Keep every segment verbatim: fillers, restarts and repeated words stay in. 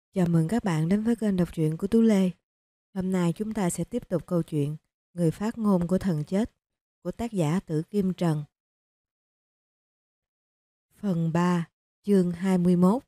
Chào mừng các bạn đến với kênh đọc truyện của Tú Lê. Hôm nay chúng ta sẽ tiếp tục câu chuyện Người phát ngôn của thần chết của tác giả Tử Kim Trần. Phần ba, chương hai mươi mốt.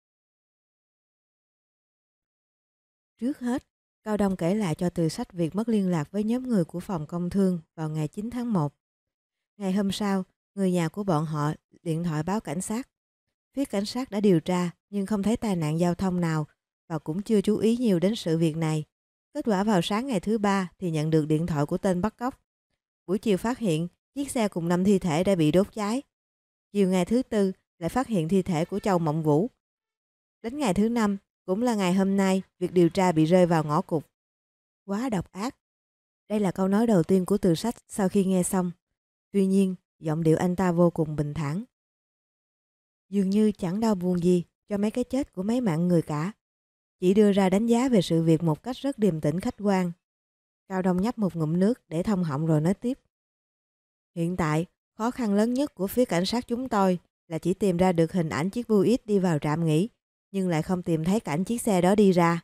Trước hết, Cao Đông kể lại cho Từ Sách việc mất liên lạc với nhóm người của phòng công thương vào ngày chín tháng một. Ngày hôm sau, người nhà của bọn họ điện thoại báo cảnh sát. Phía cảnh sát đã điều tra nhưng không thấy tai nạn giao thông nào và cũng chưa chú ý nhiều đến sự việc này. Kết quả vào sáng ngày thứ ba thì nhận được điện thoại của tên bắt cóc. Buổi chiều phát hiện chiếc xe cùng năm thi thể đã bị đốt cháy. Chiều ngày thứ tư lại phát hiện thi thể của Châu Mộng Vũ. Đến ngày thứ năm, cũng là ngày hôm nay, việc điều tra bị rơi vào ngõ cụt. Quá độc ác. Đây là câu nói đầu tiên của Từ Sách sau khi nghe xong. Tuy nhiên, giọng điệu anh ta vô cùng bình thản. Dường như chẳng đau buồn gì cho mấy cái chết của mấy mạng người cả. Chỉ đưa ra đánh giá về sự việc một cách rất điềm tĩnh khách quan. Cao Đông nhấp một ngụm nước để thông họng rồi nói tiếp. Hiện tại, khó khăn lớn nhất của phía cảnh sát chúng tôi là chỉ tìm ra được hình ảnh chiếc Buick đi vào trạm nghỉ, nhưng lại không tìm thấy cảnh chiếc xe đó đi ra.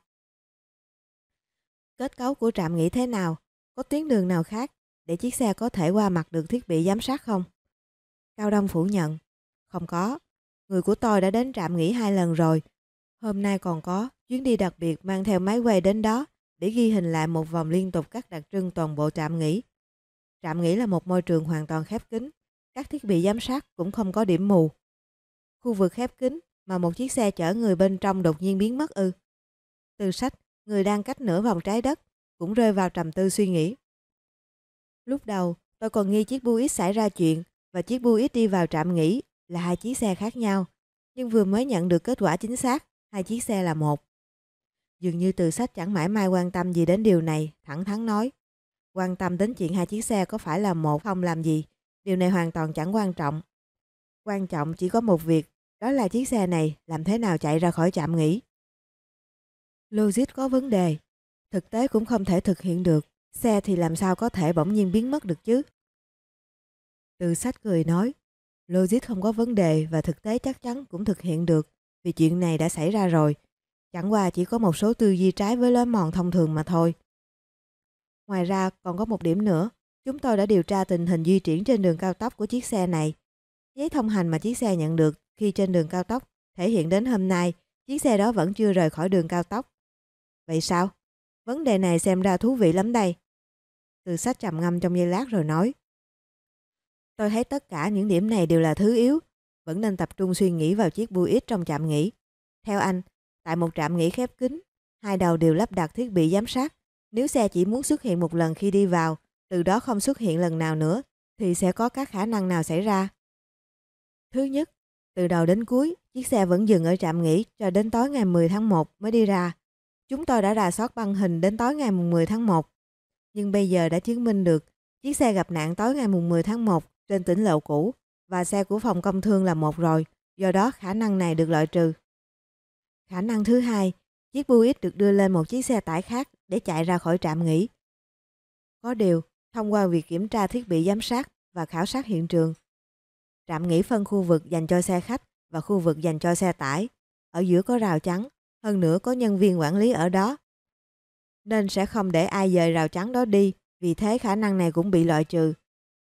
Kết cấu của trạm nghỉ thế nào? Có tuyến đường nào khác để chiếc xe có thể qua mặt được thiết bị giám sát không? Cao Đông phủ nhận. Không có. Người của tôi đã đến trạm nghỉ hai lần rồi. Hôm nay còn có chuyến đi đặc biệt mang theo máy quay đến đó để ghi hình lại một vòng liên tục các đặc trưng toàn bộ trạm nghỉ. Trạm nghỉ là một môi trường hoàn toàn khép kín. Các thiết bị giám sát cũng không có điểm mù. Khu vực khép kín mà một chiếc xe chở người bên trong đột nhiên biến mất ư? Từ Sách, người đang cách nửa vòng trái đất, cũng rơi vào trầm tư suy nghĩ. Lúc đầu tôi còn nghi chiếc Buick xảy ra chuyện và chiếc Buick đi vào trạm nghỉ là hai chiếc xe khác nhau, nhưng vừa mới nhận được kết quả chính xác, hai chiếc xe là một. Dường như Từ Sách chẳng mãi mai quan tâm gì đến điều này, thẳng thắn nói. Quan tâm đến chuyện hai chiếc xe có phải là một không làm gì, điều này hoàn toàn chẳng quan trọng. Quan trọng chỉ có một việc, đó là chiếc xe này làm thế nào chạy ra khỏi trạm nghỉ. Logic có vấn đề, thực tế cũng không thể thực hiện được, xe thì làm sao có thể bỗng nhiên biến mất được chứ? Từ Sách cười nói, logic không có vấn đề và thực tế chắc chắn cũng thực hiện được, vì chuyện này đã xảy ra rồi. Chẳng qua chỉ có một số tư duy trái với lối mòn thông thường mà thôi. Ngoài ra còn có một điểm nữa, chúng tôi đã điều tra tình hình di chuyển trên đường cao tốc của chiếc xe này. Giấy thông hành mà chiếc xe nhận được khi trên đường cao tốc thể hiện đến hôm nay, chiếc xe đó vẫn chưa rời khỏi đường cao tốc. Vậy sao? Vấn đề này xem ra thú vị lắm đây. Từ Sách trầm ngâm trong giây lát rồi nói. Tôi thấy tất cả những điểm này đều là thứ yếu, vẫn nên tập trung suy nghĩ vào chiếc Buick trong trạm nghỉ. Theo anh, tại một trạm nghỉ khép kín, hai đầu đều lắp đặt thiết bị giám sát. Nếu xe chỉ muốn xuất hiện một lần khi đi vào, từ đó không xuất hiện lần nào nữa, thì sẽ có các khả năng nào xảy ra? Thứ nhất, từ đầu đến cuối, chiếc xe vẫn dừng ở trạm nghỉ cho đến tối ngày mười tháng một mới đi ra. Chúng tôi đã rà soát băng hình đến tối ngày mười tháng một. Nhưng bây giờ đã chứng minh được chiếc xe gặp nạn tối ngày mười tháng một trên tỉnh lộ cũ và xe của phòng công thương là một rồi, do đó khả năng này được loại trừ. Khả năng thứ hai, chiếc Buick được đưa lên một chiếc xe tải khác để chạy ra khỏi trạm nghỉ. Có điều, thông qua việc kiểm tra thiết bị giám sát và khảo sát hiện trường, trạm nghỉ phân khu vực dành cho xe khách và khu vực dành cho xe tải. Ở giữa có rào chắn, hơn nữa có nhân viên quản lý ở đó. Nên sẽ không để ai dời rào chắn đó đi, vì thế khả năng này cũng bị loại trừ.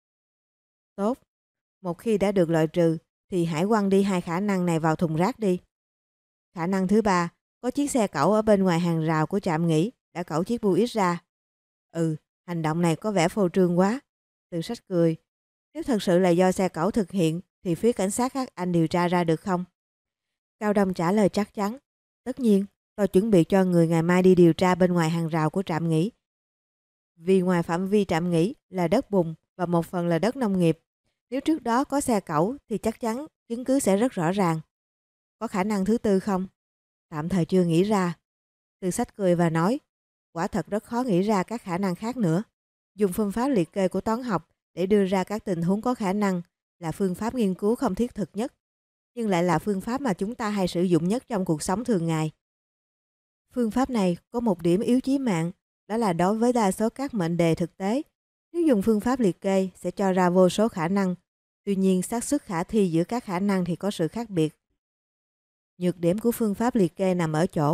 Tốt, một khi đã được loại trừ thì hãy quăng đi hai khả năng này vào thùng rác đi. Khả năng thứ ba, có chiếc xe cẩu ở bên ngoài hàng rào của trạm nghỉ đã cẩu chiếc Buick ra. Ừ, hành động này có vẻ phô trương quá. Từ Sách cười. Nếu thật sự là do xe cẩu thực hiện thì phía cảnh sát các anh điều tra ra được không? Cao Đông trả lời chắc chắn. Tất nhiên, tôi chuẩn bị cho người ngày mai đi điều tra bên ngoài hàng rào của trạm nghỉ. Vì ngoài phạm vi trạm nghỉ là đất bùn và một phần là đất nông nghiệp. Nếu trước đó có xe cẩu thì chắc chắn chứng cứ sẽ rất rõ ràng. Có khả năng thứ tư không? Tạm thời chưa nghĩ ra. Từ Sách cười và nói, quả thật rất khó nghĩ ra các khả năng khác nữa. Dùng phương pháp liệt kê của toán học để đưa ra các tình huống có khả năng là phương pháp nghiên cứu không thiết thực nhất, nhưng lại là phương pháp mà chúng ta hay sử dụng nhất trong cuộc sống thường ngày. Phương pháp này có một điểm yếu chí mạng, đó là đối với đa số các mệnh đề thực tế. Nếu dùng phương pháp liệt kê sẽ cho ra vô số khả năng, tuy nhiên xác suất khả thi giữa các khả năng thì có sự khác biệt. Nhược điểm của phương pháp liệt kê nằm ở chỗ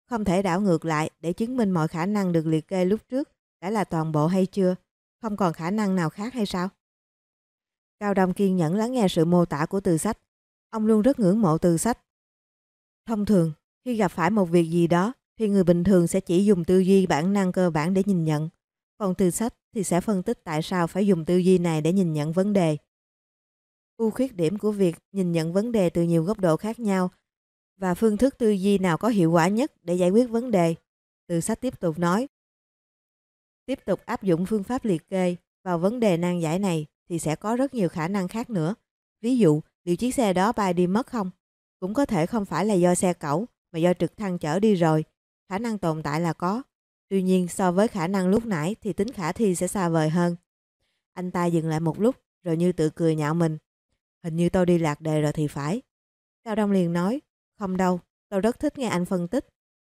không thể đảo ngược lại để chứng minh mọi khả năng được liệt kê lúc trước đã là toàn bộ hay chưa? Không còn khả năng nào khác hay sao? Cao Đông kiên nhẫn lắng nghe sự mô tả của Từ Sách. Ông luôn rất ngưỡng mộ Từ Sách. Thông thường, khi gặp phải một việc gì đó, thì người bình thường sẽ chỉ dùng tư duy bản năng cơ bản để nhìn nhận. Còn Từ Sách thì sẽ phân tích tại sao phải dùng tư duy này để nhìn nhận vấn đề. Ưu khuyết điểm của việc nhìn nhận vấn đề từ nhiều góc độ khác nhau và phương thức tư duy nào có hiệu quả nhất để giải quyết vấn đề. Từ Sách tiếp tục nói. Tiếp tục áp dụng phương pháp liệt kê vào vấn đề nan giải này thì sẽ có rất nhiều khả năng khác nữa. Ví dụ, liệu chiếc xe đó bay đi mất không? Cũng có thể không phải là do xe cẩu mà do trực thăng chở đi rồi. Khả năng tồn tại là có. Tuy nhiên so với khả năng lúc nãy thì tính khả thi sẽ xa vời hơn. Anh ta dừng lại một lúc rồi như tự cười nhạo mình. Hình như tôi đi lạc đề rồi thì phải. Cao Đông liền nói. Không đâu, tôi rất thích nghe anh phân tích.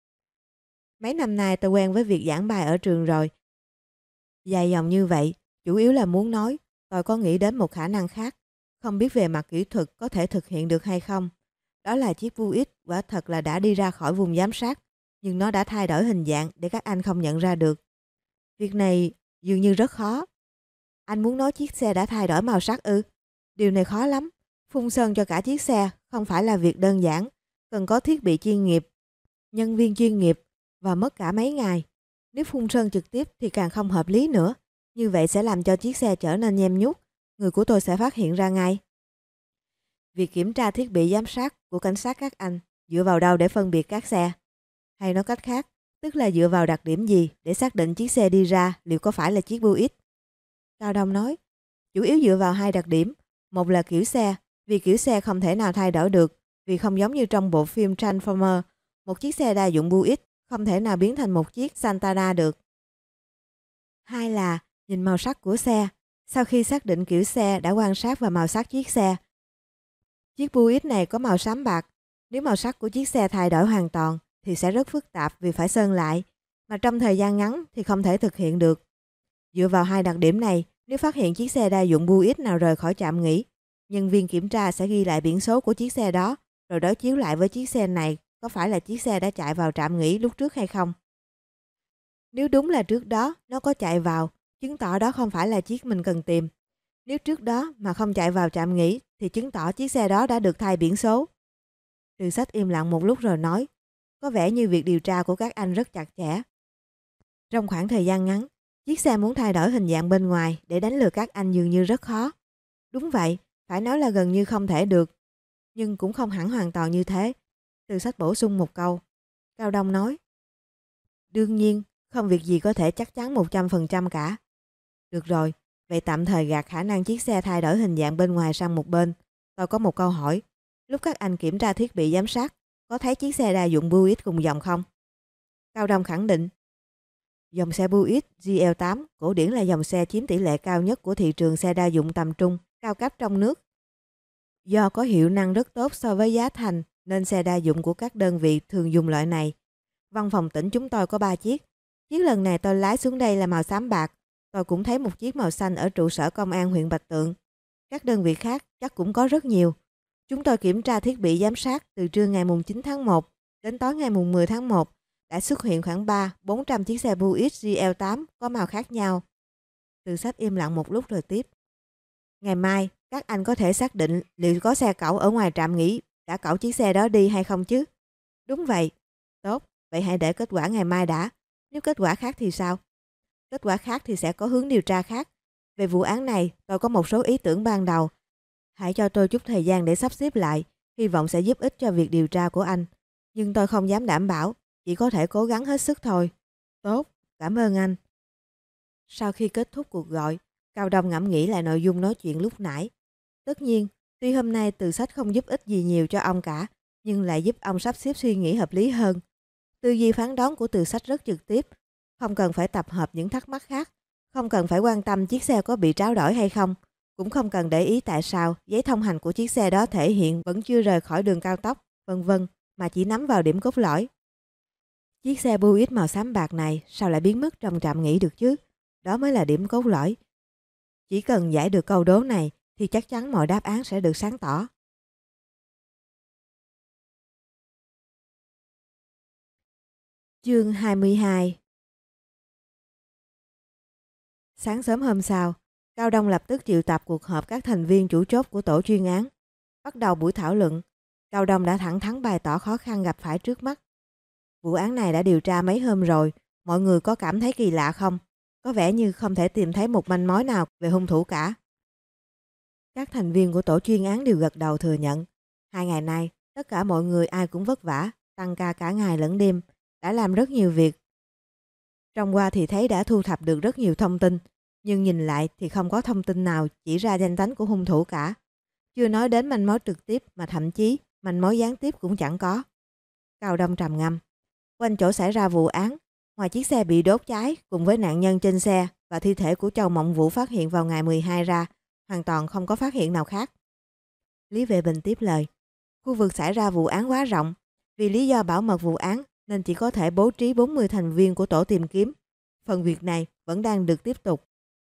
Mấy năm nay tôi quen với việc giảng bài ở trường rồi. Dài dòng như vậy, chủ yếu là muốn nói tôi có nghĩ đến một khả năng khác. Không biết về mặt kỹ thuật có thể thực hiện được hay không. Đó là chiếc Buick quả thật là đã đi ra khỏi vùng giám sát, nhưng nó đã thay đổi hình dạng để các anh không nhận ra được. Việc này dường như rất khó. Anh muốn nói chiếc xe đã thay đổi màu sắc ư? Điều này khó lắm. Phun sơn cho cả chiếc xe không phải là việc đơn giản. Cần có thiết bị chuyên nghiệp, nhân viên chuyên nghiệp và mất cả mấy ngày. Nếu phun sơn trực tiếp thì càng không hợp lý nữa. Như vậy sẽ làm cho chiếc xe trở nên nhem nhút. Người của tôi sẽ phát hiện ra ngay. Việc kiểm tra thiết bị giám sát của cảnh sát các anh dựa vào đâu để phân biệt các xe? Hay nói cách khác, tức là dựa vào đặc điểm gì để xác định chiếc xe đi ra liệu có phải là chiếc Buick? Cao Đông nói, chủ yếu dựa vào hai đặc điểm. Một là kiểu xe, vì kiểu xe không thể nào thay đổi được, vì không giống như trong bộ phim Transformer, một chiếc xe đa dụng Buick không thể nào biến thành một chiếc Santana được. Hai là nhìn màu sắc của xe. Sau khi xác định kiểu xe đã quan sát vào màu sắc chiếc xe. Chiếc Buick này có màu xám bạc. Nếu màu sắc của chiếc xe thay đổi hoàn toàn thì sẽ rất phức tạp vì phải sơn lại, mà trong thời gian ngắn thì không thể thực hiện được. Dựa vào hai đặc điểm này, nếu phát hiện chiếc xe đa dụng Buick nào rời khỏi trạm nghỉ, nhân viên kiểm tra sẽ ghi lại biển số của chiếc xe đó, rồi đối chiếu lại với chiếc xe này có phải là chiếc xe đã chạy vào trạm nghỉ lúc trước hay không. Nếu đúng là trước đó nó có chạy vào, chứng tỏ đó không phải là chiếc mình cần tìm. Nếu trước đó mà không chạy vào trạm nghỉ thì chứng tỏ chiếc xe đó đã được thay biển số. Từ Sách im lặng một lúc rồi nói, có vẻ như việc điều tra của các anh rất chặt chẽ. Trong khoảng thời gian ngắn, chiếc xe muốn thay đổi hình dạng bên ngoài để đánh lừa các anh dường như rất khó. Đúng vậy, phải nói là gần như không thể được. Nhưng cũng không hẳn hoàn toàn như thế. Từ Sách bổ sung một câu. Cao Đông nói, đương nhiên, không việc gì có thể chắc chắn một trăm phần trăm cả. Được rồi, vậy tạm thời gạt khả năng chiếc xe thay đổi hình dạng bên ngoài sang một bên. Tôi có một câu hỏi. Lúc các anh kiểm tra thiết bị giám sát, có thấy chiếc xe đa dụng Buick cùng dòng không? Cao Đông khẳng định. Dòng xe Buick G L tám cổ điển là dòng xe chiếm tỷ lệ cao nhất của thị trường xe đa dụng tầm trung, cao cấp trong nước. Do có hiệu năng rất tốt so với giá thành, nên xe đa dụng của các đơn vị thường dùng loại này. Văn phòng tỉnh chúng tôi có ba chiếc. Chiếc lần này tôi lái xuống đây là màu xám bạc. Tôi cũng thấy một chiếc màu xanh ở trụ sở công an huyện Bạch Tượng. Các đơn vị khác chắc cũng có rất nhiều. Chúng tôi kiểm tra thiết bị giám sát từ trưa ngày chín tháng một đến tối ngày mười tháng một. Đã xuất hiện khoảng ba đến bốn trăm chiếc xe Buick G L tám có màu khác nhau. Từ Sách im lặng một lúc rồi tiếp. Ngày mai, các anh có thể xác định liệu có xe cẩu ở ngoài trạm nghỉ đã cẩu chiếc xe đó đi hay không chứ? Đúng vậy. Tốt, vậy hãy để kết quả ngày mai đã. Nếu kết quả khác thì sao? Kết quả khác thì sẽ có hướng điều tra khác. Về vụ án này, tôi có một số ý tưởng ban đầu. Hãy cho tôi chút thời gian để sắp xếp lại, hy vọng sẽ giúp ích cho việc điều tra của anh. Nhưng tôi không dám đảm bảo, chỉ có thể cố gắng hết sức thôi. Tốt, cảm ơn anh. Sau khi kết thúc cuộc gọi, Cao Đông ngẫm nghĩ lại nội dung nói chuyện lúc nãy. Tất nhiên, tuy hôm nay Từ Sách không giúp ích gì nhiều cho ông cả, nhưng lại giúp ông sắp xếp suy nghĩ hợp lý hơn. Tư duy phán đoán của Từ Sách rất trực tiếp, không cần phải tập hợp những thắc mắc khác, không cần phải quan tâm chiếc xe có bị tráo đổi hay không, cũng không cần để ý tại sao giấy thông hành của chiếc xe đó thể hiện vẫn chưa rời khỏi đường cao tốc, vân vân, mà chỉ nắm vào điểm cốt lõi. Chiếc xe Buick màu xám bạc này sao lại biến mất trong trạm nghỉ được chứ? Đó mới là điểm cốt lõi. Chỉ cần giải được câu đố này thì chắc chắn mọi đáp án sẽ được sáng tỏ. Chương hai mươi hai. Sáng sớm hôm sau, Cao Đông lập tức triệu tập cuộc họp các thành viên chủ chốt của tổ chuyên án. Bắt đầu buổi thảo luận, Cao Đông đã thẳng thắn bày tỏ khó khăn gặp phải trước mắt. Vụ án này đã điều tra mấy hôm rồi, mọi người có cảm thấy kỳ lạ không? Có vẻ như không thể tìm thấy một manh mối nào về hung thủ cả. Các thành viên của tổ chuyên án đều gật đầu thừa nhận. Hai ngày nay, tất cả mọi người ai cũng vất vả, tăng ca cả ngày lẫn đêm, đã làm rất nhiều việc. Trong qua thì thấy đã thu thập được rất nhiều thông tin, nhưng nhìn lại thì không có thông tin nào chỉ ra danh tính của hung thủ cả. Chưa nói đến manh mối trực tiếp mà thậm chí manh mối gián tiếp cũng chẳng có. Cao Đông trầm ngâm. Quanh chỗ xảy ra vụ án, ngoài chiếc xe bị đốt cháy cùng với nạn nhân trên xe và thi thể của Châu Mộng Vũ phát hiện vào ngày mười hai ra, hoàn toàn không có phát hiện nào khác. Lý Vệ Bình tiếp lời. Khu vực xảy ra vụ án quá rộng, vì lý do bảo mật vụ án nên chỉ có thể bố trí bốn mươi thành viên của tổ tìm kiếm. Phần việc này vẫn đang được tiếp tục.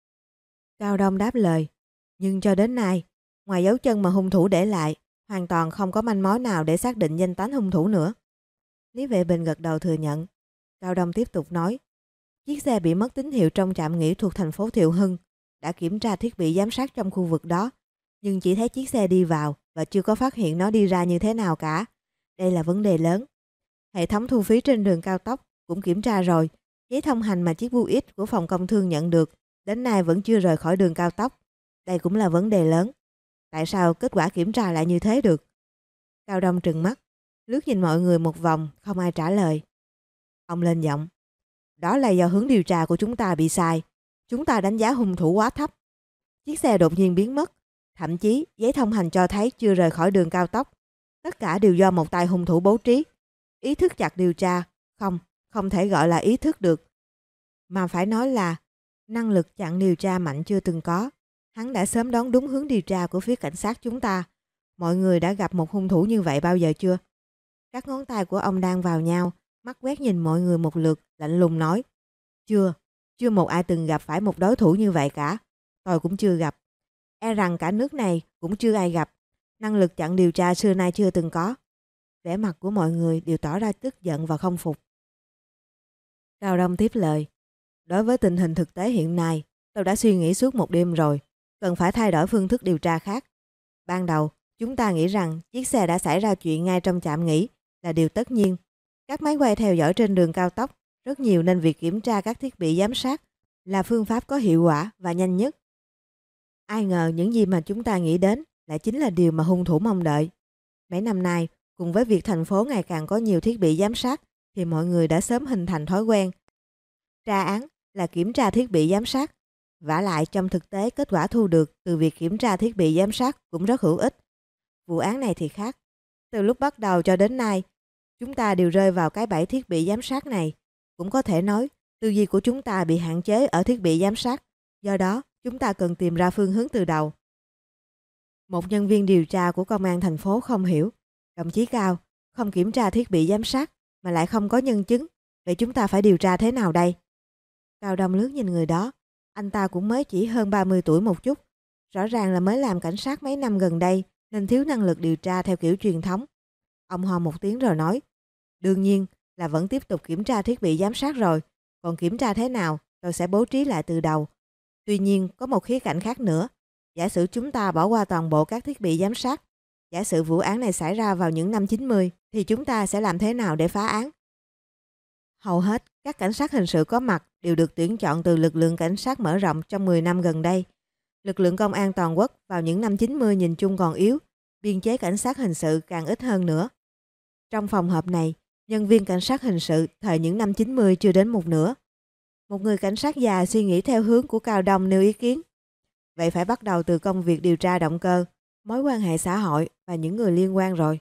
Cao Đông đáp lời. Nhưng cho đến nay, ngoài dấu chân mà hung thủ để lại, hoàn toàn không có manh mối nào để xác định danh tính hung thủ nữa. Lý Vệ Bình gật đầu thừa nhận. Cao Đông tiếp tục nói. Chiếc xe bị mất tín hiệu trong trạm nghỉ thuộc thành phố Thiệu Hưng. Đã kiểm tra thiết bị giám sát trong khu vực đó, nhưng chỉ thấy chiếc xe đi vào và chưa có phát hiện nó đi ra như thế nào cả. Đây là vấn đề lớn. Hệ thống thu phí trên đường cao tốc cũng kiểm tra rồi. Giấy thông hành mà chiếc Buick của phòng công thương nhận được đến nay vẫn chưa rời khỏi đường cao tốc. Đây cũng là vấn đề lớn. Tại sao kết quả kiểm tra lại như thế được? Cao Đông trừng mắt, lướt nhìn mọi người một vòng, không ai trả lời. Ông lên giọng. Đó là do hướng điều tra của chúng ta bị sai. Chúng ta đánh giá hung thủ quá thấp. Chiếc xe đột nhiên biến mất. Thậm chí giấy thông hành cho thấy chưa rời khỏi đường cao tốc. Tất cả đều do một tay hung thủ bố trí. Ý thức chặt điều tra, không, không thể gọi là ý thức được. Mà phải nói là năng lực chặn điều tra mạnh chưa từng có. Hắn đã sớm đoán đúng hướng điều tra của phía cảnh sát chúng ta. Mọi người đã gặp một hung thủ như vậy bao giờ chưa? Các ngón tay của ông đang vào nhau, mắt quét nhìn mọi người một lượt, lạnh lùng nói. Chưa, chưa một ai từng gặp phải một đối thủ như vậy cả. Tôi cũng chưa gặp. E rằng cả nước này cũng chưa ai gặp. Năng lực chặn điều tra xưa nay chưa từng có. Vẻ mặt của mọi người đều tỏ ra tức giận và không phục. Cao Đông tiếp lời. Đối với tình hình thực tế hiện nay, tôi đã suy nghĩ suốt một đêm rồi. Cần phải thay đổi phương thức điều tra khác. Ban đầu, chúng ta nghĩ rằng chiếc xe đã xảy ra chuyện ngay trong trạm nghỉ là điều tất nhiên. Các máy quay theo dõi trên đường cao tốc rất nhiều nên việc kiểm tra các thiết bị giám sát là phương pháp có hiệu quả và nhanh nhất. Ai ngờ những gì mà chúng ta nghĩ đến lại chính là điều mà hung thủ mong đợi. Mấy năm nay, cùng với việc thành phố ngày càng có nhiều thiết bị giám sát thì mọi người đã sớm hình thành thói quen. Tra án là kiểm tra thiết bị giám sát. Vả lại trong thực tế kết quả thu được từ việc kiểm tra thiết bị giám sát cũng rất hữu ích. Vụ án này thì khác. Từ lúc bắt đầu cho đến nay, chúng ta đều rơi vào cái bẫy thiết bị giám sát này. Cũng có thể nói, tư duy của chúng ta bị hạn chế ở thiết bị giám sát. Do đó, chúng ta cần tìm ra phương hướng từ đầu. Một nhân viên điều tra của công an thành phố không hiểu. Đồng chí Cao, không kiểm tra thiết bị giám sát mà lại không có nhân chứng. Vậy chúng ta phải điều tra thế nào đây? Cao Đông lướt nhìn người đó. Anh ta cũng mới chỉ hơn ba mươi tuổi một chút. Rõ ràng là mới làm cảnh sát mấy năm gần đây nên thiếu năng lực điều tra theo kiểu truyền thống. Ông ho một tiếng rồi nói. Đương nhiên là vẫn tiếp tục kiểm tra thiết bị giám sát rồi. Còn kiểm tra thế nào tôi sẽ bố trí lại từ đầu. Tuy nhiên có một khía cạnh khác nữa. Giả sử chúng ta bỏ qua toàn bộ các thiết bị giám sát. Giả sử vụ án này xảy ra vào những năm chín mươi thì chúng ta sẽ làm thế nào để phá án? Hầu hết các cảnh sát hình sự có mặt đều được tuyển chọn từ lực lượng cảnh sát mở rộng trong mười năm gần đây. Lực lượng công an toàn quốc vào những năm chín mươi nhìn chung còn yếu, biên chế cảnh sát hình sự càng ít hơn nữa. Trong phòng họp này, nhân viên cảnh sát hình sự thời những năm chín mươi chưa đến một nửa. Một người cảnh sát già suy nghĩ theo hướng của Cao Đông nêu ý kiến. Vậy phải bắt đầu từ công việc điều tra động cơ, mối quan hệ xã hội và những người liên quan rồi.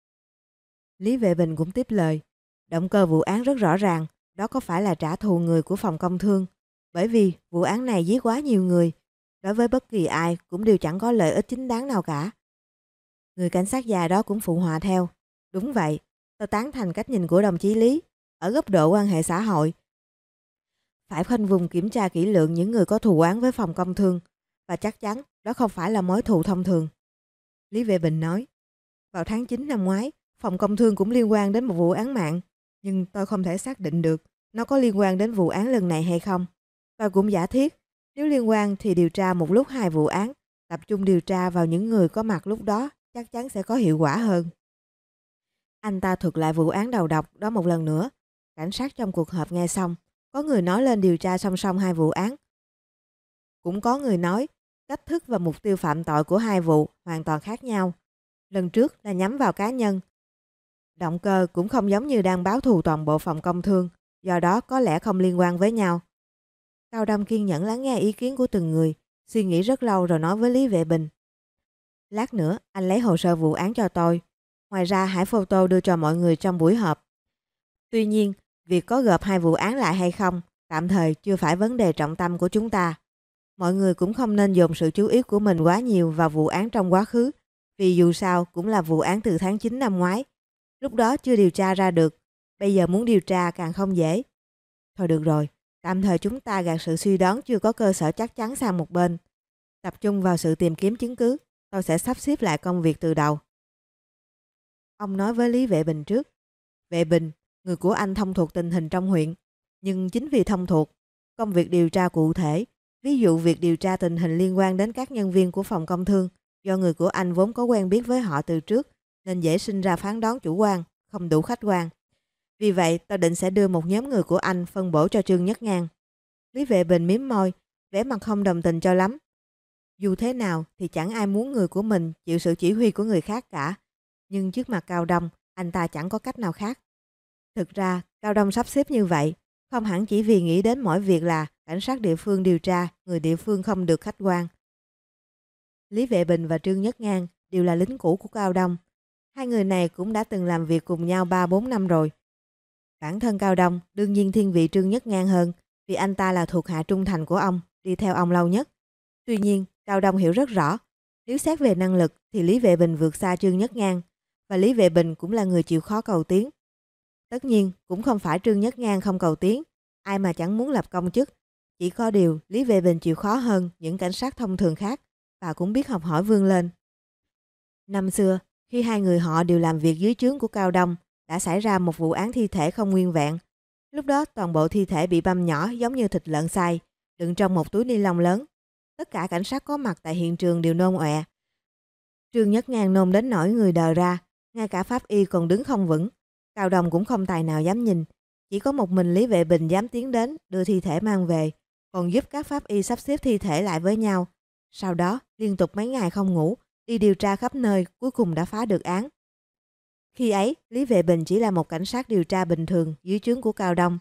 Lý Vệ Bình cũng tiếp lời. Động cơ vụ án rất rõ ràng, đó có phải là trả thù người của phòng công thương. Bởi vì vụ án này giết quá nhiều người, đối với bất kỳ ai cũng đều chẳng có lợi ích chính đáng nào cả. Người cảnh sát già đó cũng phụ họa theo. Đúng vậy, tôi tán thành cách nhìn của đồng chí Lý. Ở góc độ quan hệ xã hội, phải khoanh vùng kiểm tra kỹ lưỡng những người có thù oán với phòng công thương. Và chắc chắn đó không phải là mối thù thông thường. Lý Vệ Bình nói. Vào tháng chín năm ngoái, phòng công thương cũng liên quan đến một vụ án mạng. nhưng tôi không thể xác định được nó có liên quan đến vụ án lần này hay không. Tôi cũng giả thiết, nếu liên quan thì điều tra một lúc hai vụ án, tập trung điều tra vào những người có mặt lúc đó chắc chắn sẽ có hiệu quả hơn. Anh ta thuật lại vụ án đầu độc đó một lần nữa. Cảnh sát trong cuộc họp nghe xong, có người nói lên điều tra song song hai vụ án. Cũng có người nói cách thức và mục tiêu phạm tội của hai vụ hoàn toàn khác nhau. Lần trước là nhắm vào cá nhân. Động cơ cũng không giống như đang báo thù toàn bộ phòng công thương, do đó có lẽ không liên quan với nhau. Cao Đông kiên nhẫn lắng nghe ý kiến của từng người, suy nghĩ rất lâu rồi nói với Lý Vệ Bình. Lát nữa anh lấy hồ sơ vụ án cho tôi. Ngoài ra hãy photo đưa cho mọi người trong buổi họp. Tuy nhiên, việc có gộp hai vụ án lại hay không, tạm thời chưa phải vấn đề trọng tâm của chúng ta. Mọi người cũng không nên dồn sự chú ý của mình quá nhiều vào vụ án trong quá khứ, vì dù sao cũng là vụ án từ tháng chín năm ngoái. Lúc đó chưa điều tra ra được, bây giờ muốn điều tra càng không dễ. Thôi được rồi, tạm thời chúng ta gạt sự suy đoán chưa có cơ sở chắc chắn sang một bên. Tập trung vào sự tìm kiếm chứng cứ, tôi sẽ sắp xếp lại công việc từ đầu. Ông nói với Lý Vệ Bình trước. Vệ Bình, người của anh thông thuộc tình hình trong huyện. Nhưng chính vì thông thuộc, công việc điều tra cụ thể, ví dụ việc điều tra tình hình liên quan đến các nhân viên của phòng công thương, do người của anh vốn có quen biết với họ từ trước, nên dễ sinh ra phán đoán chủ quan, không đủ khách quan. Vì vậy, tôi định sẽ đưa một nhóm người của anh phân bổ cho Trương Nhất Ngang. Lý Vệ Bình mím môi, vẻ mặt không đồng tình cho lắm. Dù thế nào thì chẳng ai muốn người của mình chịu sự chỉ huy của người khác cả. Nhưng trước mặt Cao Đông, anh ta chẳng có cách nào khác. Thực ra, Cao Đông sắp xếp như vậy, không hẳn chỉ vì nghĩ đến mỗi việc là cảnh sát địa phương điều tra, người địa phương không được khách quan. Lý Vệ Bình và Trương Nhất Ngang đều là lính cũ của Cao Đông. Hai người này cũng đã từng làm việc cùng nhau ba bốn năm rồi. Bản thân Cao Đông đương nhiên thiên vị Trương Nhất Ngang hơn, vì anh ta là thuộc hạ trung thành của ông, đi theo ông lâu nhất. Tuy nhiên, Cao Đông hiểu rất rõ, nếu xét về năng lực thì Lý Vệ Bình vượt xa Trương Nhất Ngang, và Lý Vệ Bình cũng là người chịu khó cầu tiến. Tất nhiên, cũng không phải Trương Nhất Ngang không cầu tiến, ai mà chẳng muốn lập công chức. Chỉ có điều Lý Vệ Bình chịu khó hơn những cảnh sát thông thường khác và cũng biết học hỏi vươn lên. Năm xưa, khi hai người họ đều làm việc dưới trướng của Cao Đông, đã xảy ra một vụ án thi thể không nguyên vẹn. Lúc đó toàn bộ thi thể bị băm nhỏ giống như thịt lợn xay, đựng trong một túi ni lông lớn. Tất cả cảnh sát có mặt tại hiện trường đều nôn ọe. Trương Nhất Ngang nôn đến nỗi người đờ ra, ngay cả pháp y còn đứng không vững. Cao Đông cũng không tài nào dám nhìn, chỉ có một mình Lý Vệ Bình dám tiến đến đưa thi thể mang về, còn giúp các pháp y sắp xếp thi thể lại với nhau. Sau đó liên tục mấy ngày không ngủ, đi điều tra khắp nơi, cuối cùng đã phá được án. Khi ấy, Lý Vệ Bình chỉ là một cảnh sát điều tra bình thường dưới trướng của Cao Đông.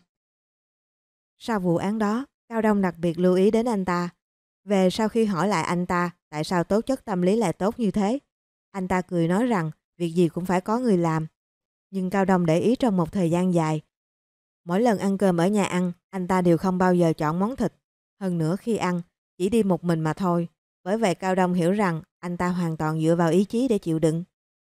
Sau vụ án đó, Cao Đông đặc biệt lưu ý đến anh ta. Về sau khi hỏi lại anh ta tại sao tố chất tâm lý lại tốt như thế, anh ta cười nói rằng việc gì cũng phải có người làm. Nhưng Cao Đông để ý trong một thời gian dài. Mỗi lần ăn cơm ở nhà ăn, anh ta đều không bao giờ chọn món thịt. Hơn nữa khi ăn, chỉ đi một mình mà thôi. Bởi vậy Cao Đông hiểu rằng anh ta hoàn toàn dựa vào ý chí để chịu đựng.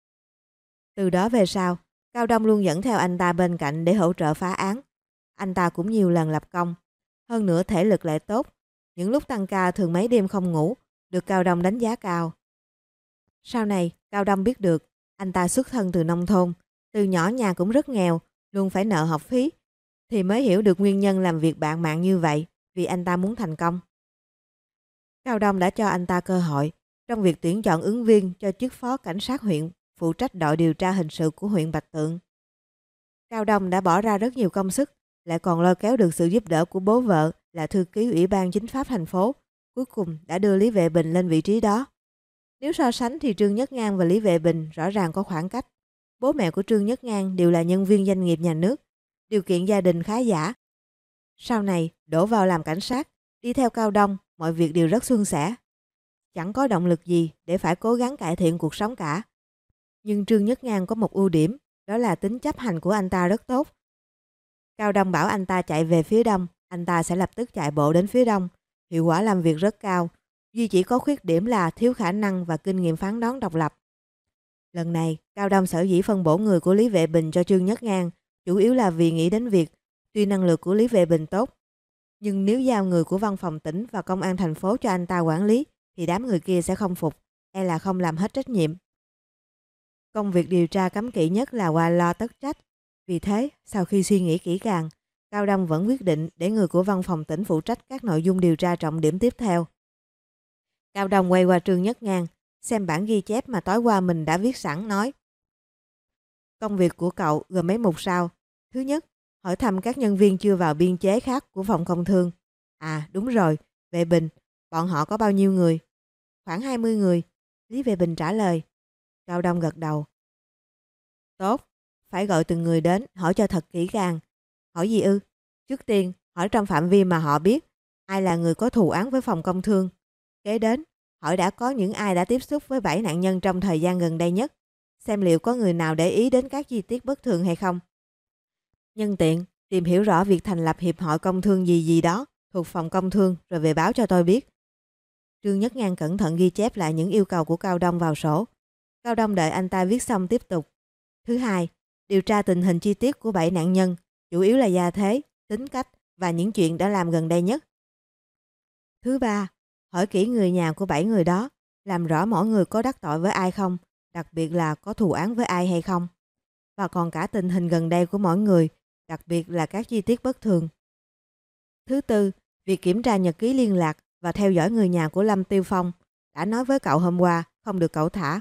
Từ đó về sau, Cao Đông luôn dẫn theo anh ta bên cạnh để hỗ trợ phá án. Anh ta cũng nhiều lần lập công. Hơn nữa thể lực lại tốt. Những lúc tăng ca thường mấy đêm không ngủ, được Cao Đông đánh giá cao. Sau này, Cao Đông biết được, anh ta xuất thân từ nông thôn, từ nhỏ nhà cũng rất nghèo, luôn phải nợ học phí, thì mới hiểu được nguyên nhân làm việc bạt mạng như vậy, vì anh ta muốn thành công. Cao Đông đã cho anh ta cơ hội trong việc tuyển chọn ứng viên cho chức phó cảnh sát huyện, phụ trách đội điều tra hình sự của huyện Bạch Tượng. Cao Đông đã bỏ ra rất nhiều công sức, lại còn lôi kéo được sự giúp đỡ của bố vợ là thư ký Ủy ban Chính pháp thành phố, cuối cùng đã đưa Lý Vệ Bình lên vị trí đó. Nếu so sánh thì Trương Nhất Ngang và Lý Vệ Bình rõ ràng có khoảng cách. Bố mẹ của Trương Nhất Ngang đều là nhân viên doanh nghiệp nhà nước, điều kiện gia đình khá giả. Sau này đổ vào làm cảnh sát, đi theo Cao Đông, mọi việc đều rất suôn sẻ. Chẳng có động lực gì để phải cố gắng cải thiện cuộc sống cả. Nhưng Trương Nhất Ngang có một ưu điểm, đó là tính chấp hành của anh ta rất tốt. Cao Đông bảo anh ta chạy về phía đông, anh ta sẽ lập tức chạy bộ đến phía đông. Hiệu quả làm việc rất cao, duy chỉ có khuyết điểm là thiếu khả năng và kinh nghiệm phán đoán độc lập. Lần này, Cao Đông sở dĩ phân bổ người của Lý Vệ Bình cho Trương Nhất Ngang, chủ yếu là vì nghĩ đến việc tuy năng lực của Lý Vệ Bình tốt, nhưng nếu giao người của văn phòng tỉnh và công an thành phố cho anh ta quản lý, thì đám người kia sẽ không phục, e là không làm hết trách nhiệm. Công việc điều tra cấm kỵ nhất là qua lo tất trách. Vì thế, sau khi suy nghĩ kỹ càng, Cao Đông vẫn quyết định để người của văn phòng tỉnh phụ trách các nội dung điều tra trọng điểm tiếp theo. Cao Đông quay qua Trương Nhất Ngang, xem bản ghi chép mà tối qua mình đã viết sẵn, nói: Công việc của cậu gồm mấy mục sau. Thứ nhất, hỏi thăm các nhân viên chưa vào biên chế khác của phòng công thương. À đúng rồi, Vệ Bình, bọn họ có bao nhiêu người? Khoảng hai mươi người, Lý Vệ Bình trả lời. Cao Đông gật đầu. Tốt, phải gọi từng người đến, hỏi cho thật kỹ càng. Hỏi gì ư? Trước tiên, hỏi trong phạm vi mà họ biết, ai là người có thù oán với phòng công thương. Kế đến, hỏi đã có những ai đã tiếp xúc với bảy nạn nhân trong thời gian gần đây nhất, xem liệu có người nào để ý đến các chi tiết bất thường hay không. Nhân tiện, tìm hiểu rõ việc thành lập hiệp hội công thương gì gì đó thuộc phòng công thương rồi về báo cho tôi biết. Trương Nhất Ngang cẩn thận ghi chép lại những yêu cầu của Cao Đông vào sổ. Cao Đông đợi anh ta viết xong tiếp tục. Thứ hai, điều tra tình hình chi tiết của bảy nạn nhân, chủ yếu là gia thế, tính cách và những chuyện đã làm gần đây nhất. Thứ ba, hỏi kỹ người nhà của bảy người đó, làm rõ mỗi người có đắc tội với ai không, đặc biệt là có thù oán với ai hay không. Và còn cả tình hình gần đây của mỗi người, đặc biệt là các chi tiết bất thường. Thứ tư, việc kiểm tra nhật ký liên lạc và theo dõi người nhà của Lâm Tiêu Phong. Đã nói với cậu hôm qua, không được cậu thả.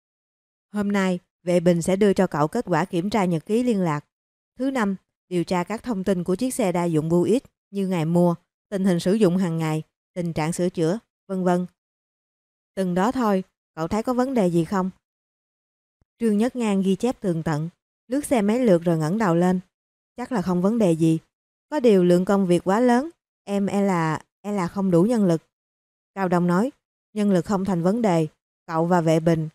Hôm nay, Vệ Bình sẽ đưa cho cậu kết quả kiểm tra nhật ký liên lạc. Thứ năm, điều tra các thông tin của chiếc xe đa dụng Buick như ngày mua, tình hình sử dụng hàng ngày, tình trạng sửa chữa, vân vân. Từng đó thôi, cậu thấy có vấn đề gì không? Trương Nhất Ngang ghi chép tường tận, lướt xe mấy lượt rồi ngẩng đầu lên. Chắc là không vấn đề gì. Có điều lượng công việc quá lớn, em e là e là không đủ nhân lực. Cao Đông nói, nhân lực không thành vấn đề, cậu và Vệ Bình.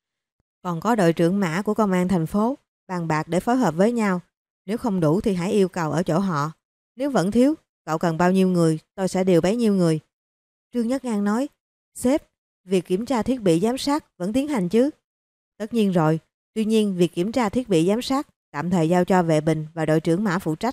Còn có đội trưởng Mã của công an thành phố, bàn bạc để phối hợp với nhau. Nếu không đủ thì hãy yêu cầu ở chỗ họ. Nếu vẫn thiếu, cậu cần bao nhiêu người, tôi sẽ điều bấy nhiêu người. Trương Nhất Ngang nói, sếp, việc kiểm tra thiết bị giám sát vẫn tiến hành chứ? Tất nhiên rồi, tuy nhiên việc kiểm tra thiết bị giám sát tạm thời giao cho Vệ Bình và đội trưởng Mã phụ trách.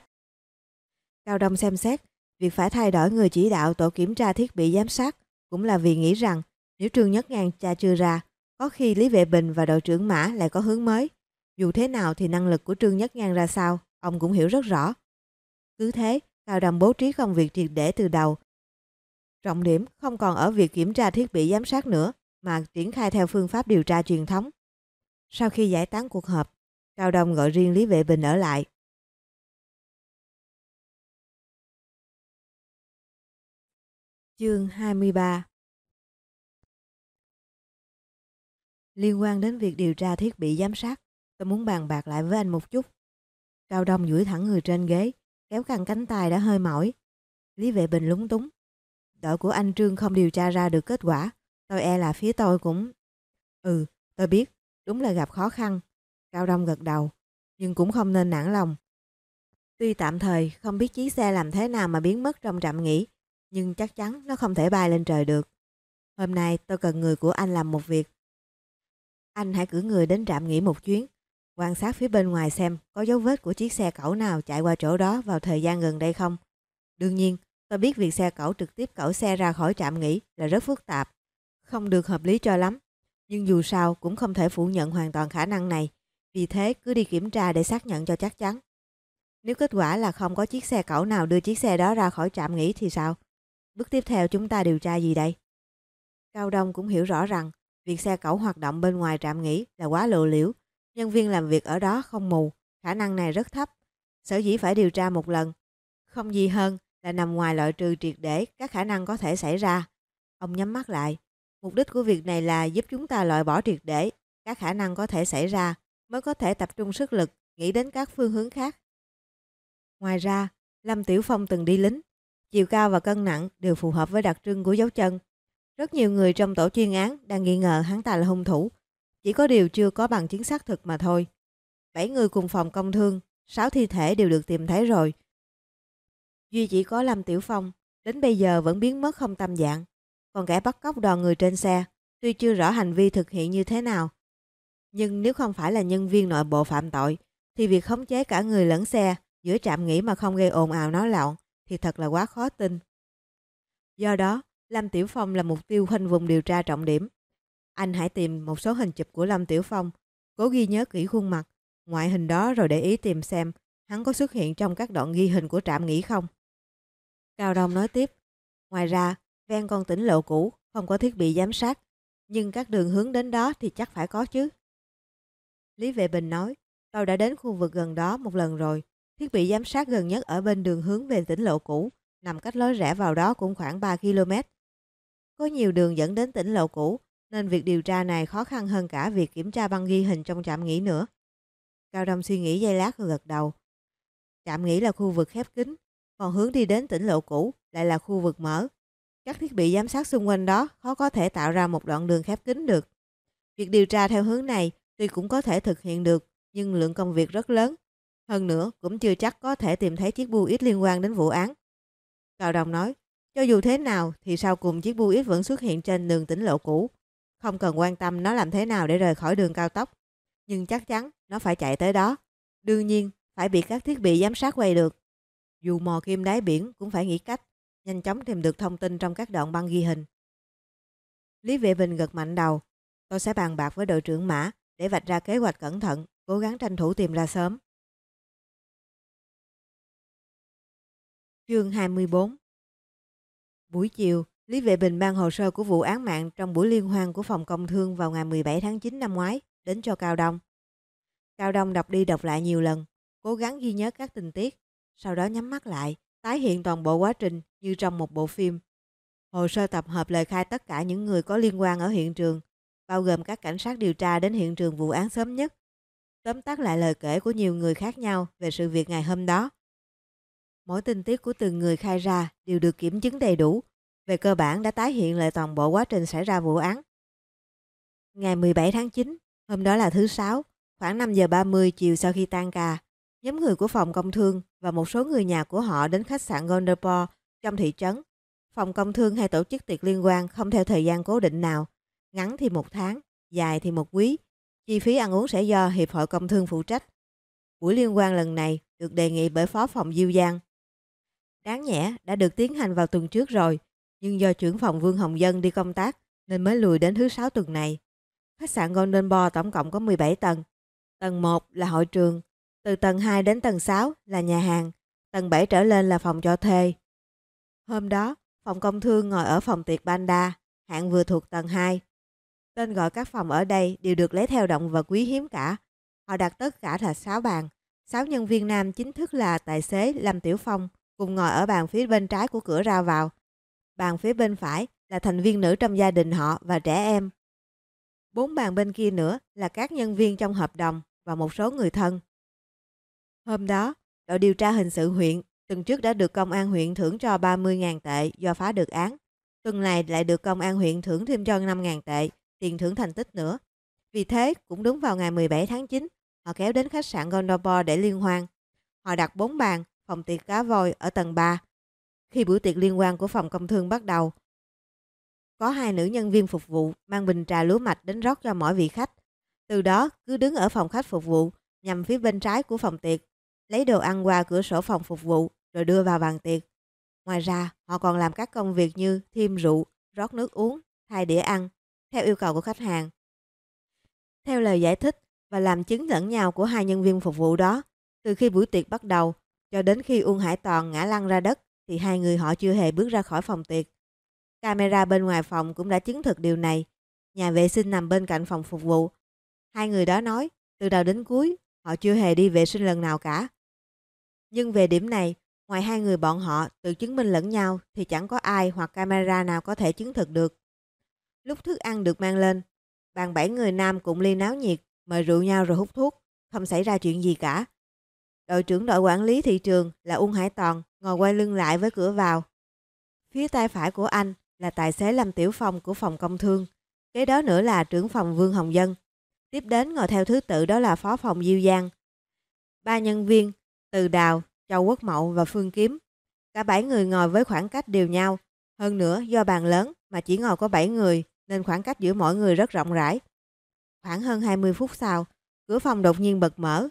Cao Đông xem xét, việc phải thay đổi người chỉ đạo tổ kiểm tra thiết bị giám sát cũng là vì nghĩ rằng nếu Trương Nhất Ngang tra chưa ra, có khi Lý Vệ Bình và đội trưởng Mã lại có hướng mới. Dù thế nào thì năng lực của Trương Nhất Ngang ra sao, ông cũng hiểu rất rõ. Cứ thế, Cao Đông bố trí công việc triệt để từ đầu. Trọng điểm không còn ở việc kiểm tra thiết bị giám sát nữa, mà triển khai theo phương pháp điều tra truyền thống. Sau khi giải tán cuộc họp, Cao Đông gọi riêng Lý Vệ Bình ở lại. Chương hai mươi ba. Liên quan đến việc điều tra thiết bị giám sát, tôi muốn bàn bạc lại với anh một chút. Cao Đông duỗi thẳng người trên ghế, kéo căng cánh tay đã hơi mỏi. Lý Vệ Bình lúng túng. Đội của anh Trương không điều tra ra được kết quả, tôi e là phía tôi cũng... Ừ, tôi biết, đúng là gặp khó khăn. Cao Đông gật đầu, nhưng cũng không nên nản lòng. Tuy tạm thời không biết chiếc xe làm thế nào mà biến mất trong trạm nghỉ, nhưng chắc chắn nó không thể bay lên trời được. Hôm nay tôi cần người của anh làm một việc. Anh hãy cử người đến trạm nghỉ một chuyến, quan sát phía bên ngoài xem có dấu vết của chiếc xe cẩu nào chạy qua chỗ đó vào thời gian gần đây không. Đương nhiên, tôi biết việc xe cẩu trực tiếp cẩu xe ra khỏi trạm nghỉ là rất phức tạp, không được hợp lý cho lắm. Nhưng dù sao cũng không thể phủ nhận hoàn toàn khả năng này, vì thế cứ đi kiểm tra để xác nhận cho chắc chắn. Nếu kết quả là không có chiếc xe cẩu nào đưa chiếc xe đó ra khỏi trạm nghỉ thì sao? Bước tiếp theo chúng ta điều tra gì đây? Cao Đông cũng hiểu rõ rằng việc xe cẩu hoạt động bên ngoài trạm nghỉ là quá lộ liễu. Nhân viên làm việc ở đó không mù, khả năng này rất thấp. Sở dĩ phải điều tra một lần, không gì hơn là nằm ngoài loại trừ triệt để các khả năng có thể xảy ra. Ông nhắm mắt lại. Mục đích của việc này là giúp chúng ta loại bỏ triệt để các khả năng có thể xảy ra, mới có thể tập trung sức lực nghĩ đến các phương hướng khác. Ngoài ra, Lâm Tiểu Phong từng đi lính, chiều cao và cân nặng đều phù hợp với đặc trưng của dấu chân. Rất nhiều người trong tổ chuyên án đang nghi ngờ hắn ta là hung thủ, chỉ có điều chưa có bằng chứng xác thực mà thôi. Bảy người cùng phòng công thương, sáu thi thể đều được tìm thấy rồi. Duy chỉ có Lâm Tiểu Phong, đến bây giờ vẫn biến mất không tâm dạng. Còn kẻ bắt cóc đoàn người trên xe, tuy chưa rõ hành vi thực hiện như thế nào, nhưng nếu không phải là nhân viên nội bộ phạm tội, thì việc khống chế cả người lẫn xe giữa trạm nghỉ mà không gây ồn ào náo loạn thì thật là quá khó tin. Do đó, Lâm Tiểu Phong là mục tiêu khoanh vùng điều tra trọng điểm. Anh hãy tìm một số hình chụp của Lâm Tiểu Phong, cố ghi nhớ kỹ khuôn mặt, ngoại hình đó rồi để ý tìm xem hắn có xuất hiện trong các đoạn ghi hình của trạm nghỉ không. Cao Đông nói tiếp, ngoài ra, ven con tỉnh lộ cũ không có thiết bị giám sát, nhưng các đường hướng đến đó thì chắc phải có chứ. Lý Vệ Bình nói, tôi đã đến khu vực gần đó một lần rồi, thiết bị giám sát gần nhất ở bên đường hướng về tỉnh lộ cũ, nằm cách lối rẽ vào đó cũng khoảng ba ki lô mét. Có nhiều đường dẫn đến tỉnh lộ cũ, nên việc điều tra này khó khăn hơn cả việc kiểm tra băng ghi hình trong trạm nghỉ nữa. Cao Đông suy nghĩ giây lát rồi gật đầu. Trạm nghỉ là khu vực khép kín, còn hướng đi đến tỉnh lộ cũ lại là khu vực mở. Các thiết bị giám sát xung quanh đó khó có thể tạo ra một đoạn đường khép kín được. Việc điều tra theo hướng này tuy cũng có thể thực hiện được, nhưng lượng công việc rất lớn. Hơn nữa cũng chưa chắc có thể tìm thấy chiếc bua ít liên quan đến vụ án. Cao Đông nói, cho dù thế nào thì sau cùng chiếc bua ít vẫn xuất hiện trên đường tỉnh lộ cũ. Không cần quan tâm nó làm thế nào để rời khỏi đường cao tốc, nhưng chắc chắn nó phải chạy tới đó. Đương nhiên phải bị các thiết bị giám sát quay được. Dù mò kim đáy biển cũng phải nghĩ cách nhanh chóng tìm được thông tin trong các đoạn băng ghi hình. Lý Vệ Bình gật mạnh đầu. Tôi sẽ bàn bạc với đội trưởng Mã để vạch ra kế hoạch cẩn thận, cố gắng tranh thủ tìm ra sớm. Chương hai mươi bốn. Buổi chiều, Lý Vệ Bình ban hồ sơ của vụ án mạng trong buổi liên hoan của phòng công thương vào ngày mười bảy tháng chín năm ngoái đến cho Cao Đông. Cao Đông đọc đi đọc lại nhiều lần, cố gắng ghi nhớ các tình tiết, sau đó nhắm mắt lại, tái hiện toàn bộ quá trình như trong một bộ phim. Hồ sơ tập hợp lời khai tất cả những người có liên quan ở hiện trường, bao gồm các cảnh sát điều tra đến hiện trường vụ án sớm nhất, tóm tắt lại lời kể của nhiều người khác nhau về sự việc ngày hôm đó. Mỗi tình tiết của từng người khai ra đều được kiểm chứng đầy đủ, về cơ bản đã tái hiện lại toàn bộ quá trình xảy ra vụ án. Ngày mười bảy tháng chín, hôm đó là thứ Sáu, khoảng năm giờ ba mươi chiều sau khi tan ca, nhóm người của phòng công thương và một số người nhà của họ đến khách sạn Gondeport trong thị trấn. Phòng công thương hay tổ chức tiệc liên quan không theo thời gian cố định nào, ngắn thì một tháng, dài thì một quý. Chi phí ăn uống sẽ do Hiệp hội Công thương phụ trách. Buổi liên quan lần này được đề nghị bởi Phó phòng Diêu Giang. Đáng nhẽ đã được tiến hành vào tuần trước rồi, nhưng do trưởng phòng Vương Hồng Dân đi công tác nên mới lùi đến thứ Sáu tuần này. Khách sạn Golden Boy tổng cộng có mười bảy tầng. Tầng một là hội trường, từ tầng hai đến tầng sáu là nhà hàng, tầng bảy trở lên là phòng cho thuê. Hôm đó, phòng công thương ngồi ở phòng tiệc Panda, hạng vừa thuộc tầng hai. Tên gọi các phòng ở đây đều được lấy theo động vật quý hiếm cả. Họ đặt tất cả là sáu bàn. Sáu nhân viên nam chính thức là tài xế Lâm Tiểu Phong, cùng ngồi ở bàn phía bên trái của cửa ra vào. Bàn phía bên phải là thành viên nữ trong gia đình họ và trẻ em. Bốn bàn bên kia nữa là các nhân viên trong hợp đồng và một số người thân. Hôm đó, đội điều tra hình sự huyện tuần trước đã được công an huyện thưởng cho ba mươi nghìn tệ do phá được án. Tuần này lại được công an huyện thưởng thêm cho năm nghìn tệ, tiền thưởng thành tích nữa. Vì thế, cũng đúng vào ngày mười bảy tháng chín, họ kéo đến khách sạn Gondeport để liên hoan. Họ đặt bốn bàn, phòng tiệc cá voi ở tầng ba. Khi buổi tiệc liên quan của phòng công thương bắt đầu, có hai nữ nhân viên phục vụ mang bình trà lúa mạch đến rót cho mỗi vị khách. Từ đó, cứ đứng ở phòng khách phục vụ, nhằm phía bên trái của phòng tiệc, lấy đồ ăn qua cửa sổ phòng phục vụ rồi đưa vào bàn tiệc. Ngoài ra, họ còn làm các công việc như thêm rượu, rót nước uống, thay đĩa ăn, theo yêu cầu của khách hàng. Theo lời giải thích và làm chứng lẫn nhau của hai nhân viên phục vụ đó, từ khi buổi tiệc bắt đầu cho đến khi Uông Hải Toàn ngã lăn ra đất thì hai người họ chưa hề bước ra khỏi phòng tiệc. Camera bên ngoài phòng cũng đã chứng thực điều này. Nhà vệ sinh nằm bên cạnh phòng phục vụ. Hai người đó nói, từ đầu đến cuối, họ chưa hề đi vệ sinh lần nào cả. Nhưng về điểm này, ngoài hai người bọn họ tự chứng minh lẫn nhau thì chẳng có ai hoặc camera nào có thể chứng thực được. Lúc thức ăn được mang lên, bàn bảy người nam cũng ly náo nhiệt, mời rượu nhau rồi hút thuốc, không xảy ra chuyện gì cả. Đội trưởng đội quản lý thị trường là Uông Hải Toàn ngồi quay lưng lại với cửa vào. Phía tay phải của anh là tài xế Lâm Tiểu Phong của phòng công thương. Kế đó nữa là trưởng phòng Vương Hồng Dân. Tiếp đến ngồi theo thứ tự đó là phó phòng Diêu Giang. Ba nhân viên Từ Đào, Châu Quốc Mậu và Phương Kiếm. Cả bảy người ngồi với khoảng cách đều nhau. Hơn nữa do bàn lớn mà chỉ ngồi có bảy người nên khoảng cách giữa mỗi người rất rộng rãi. Khoảng hơn hai mươi phút sau, cửa phòng đột nhiên bật mở.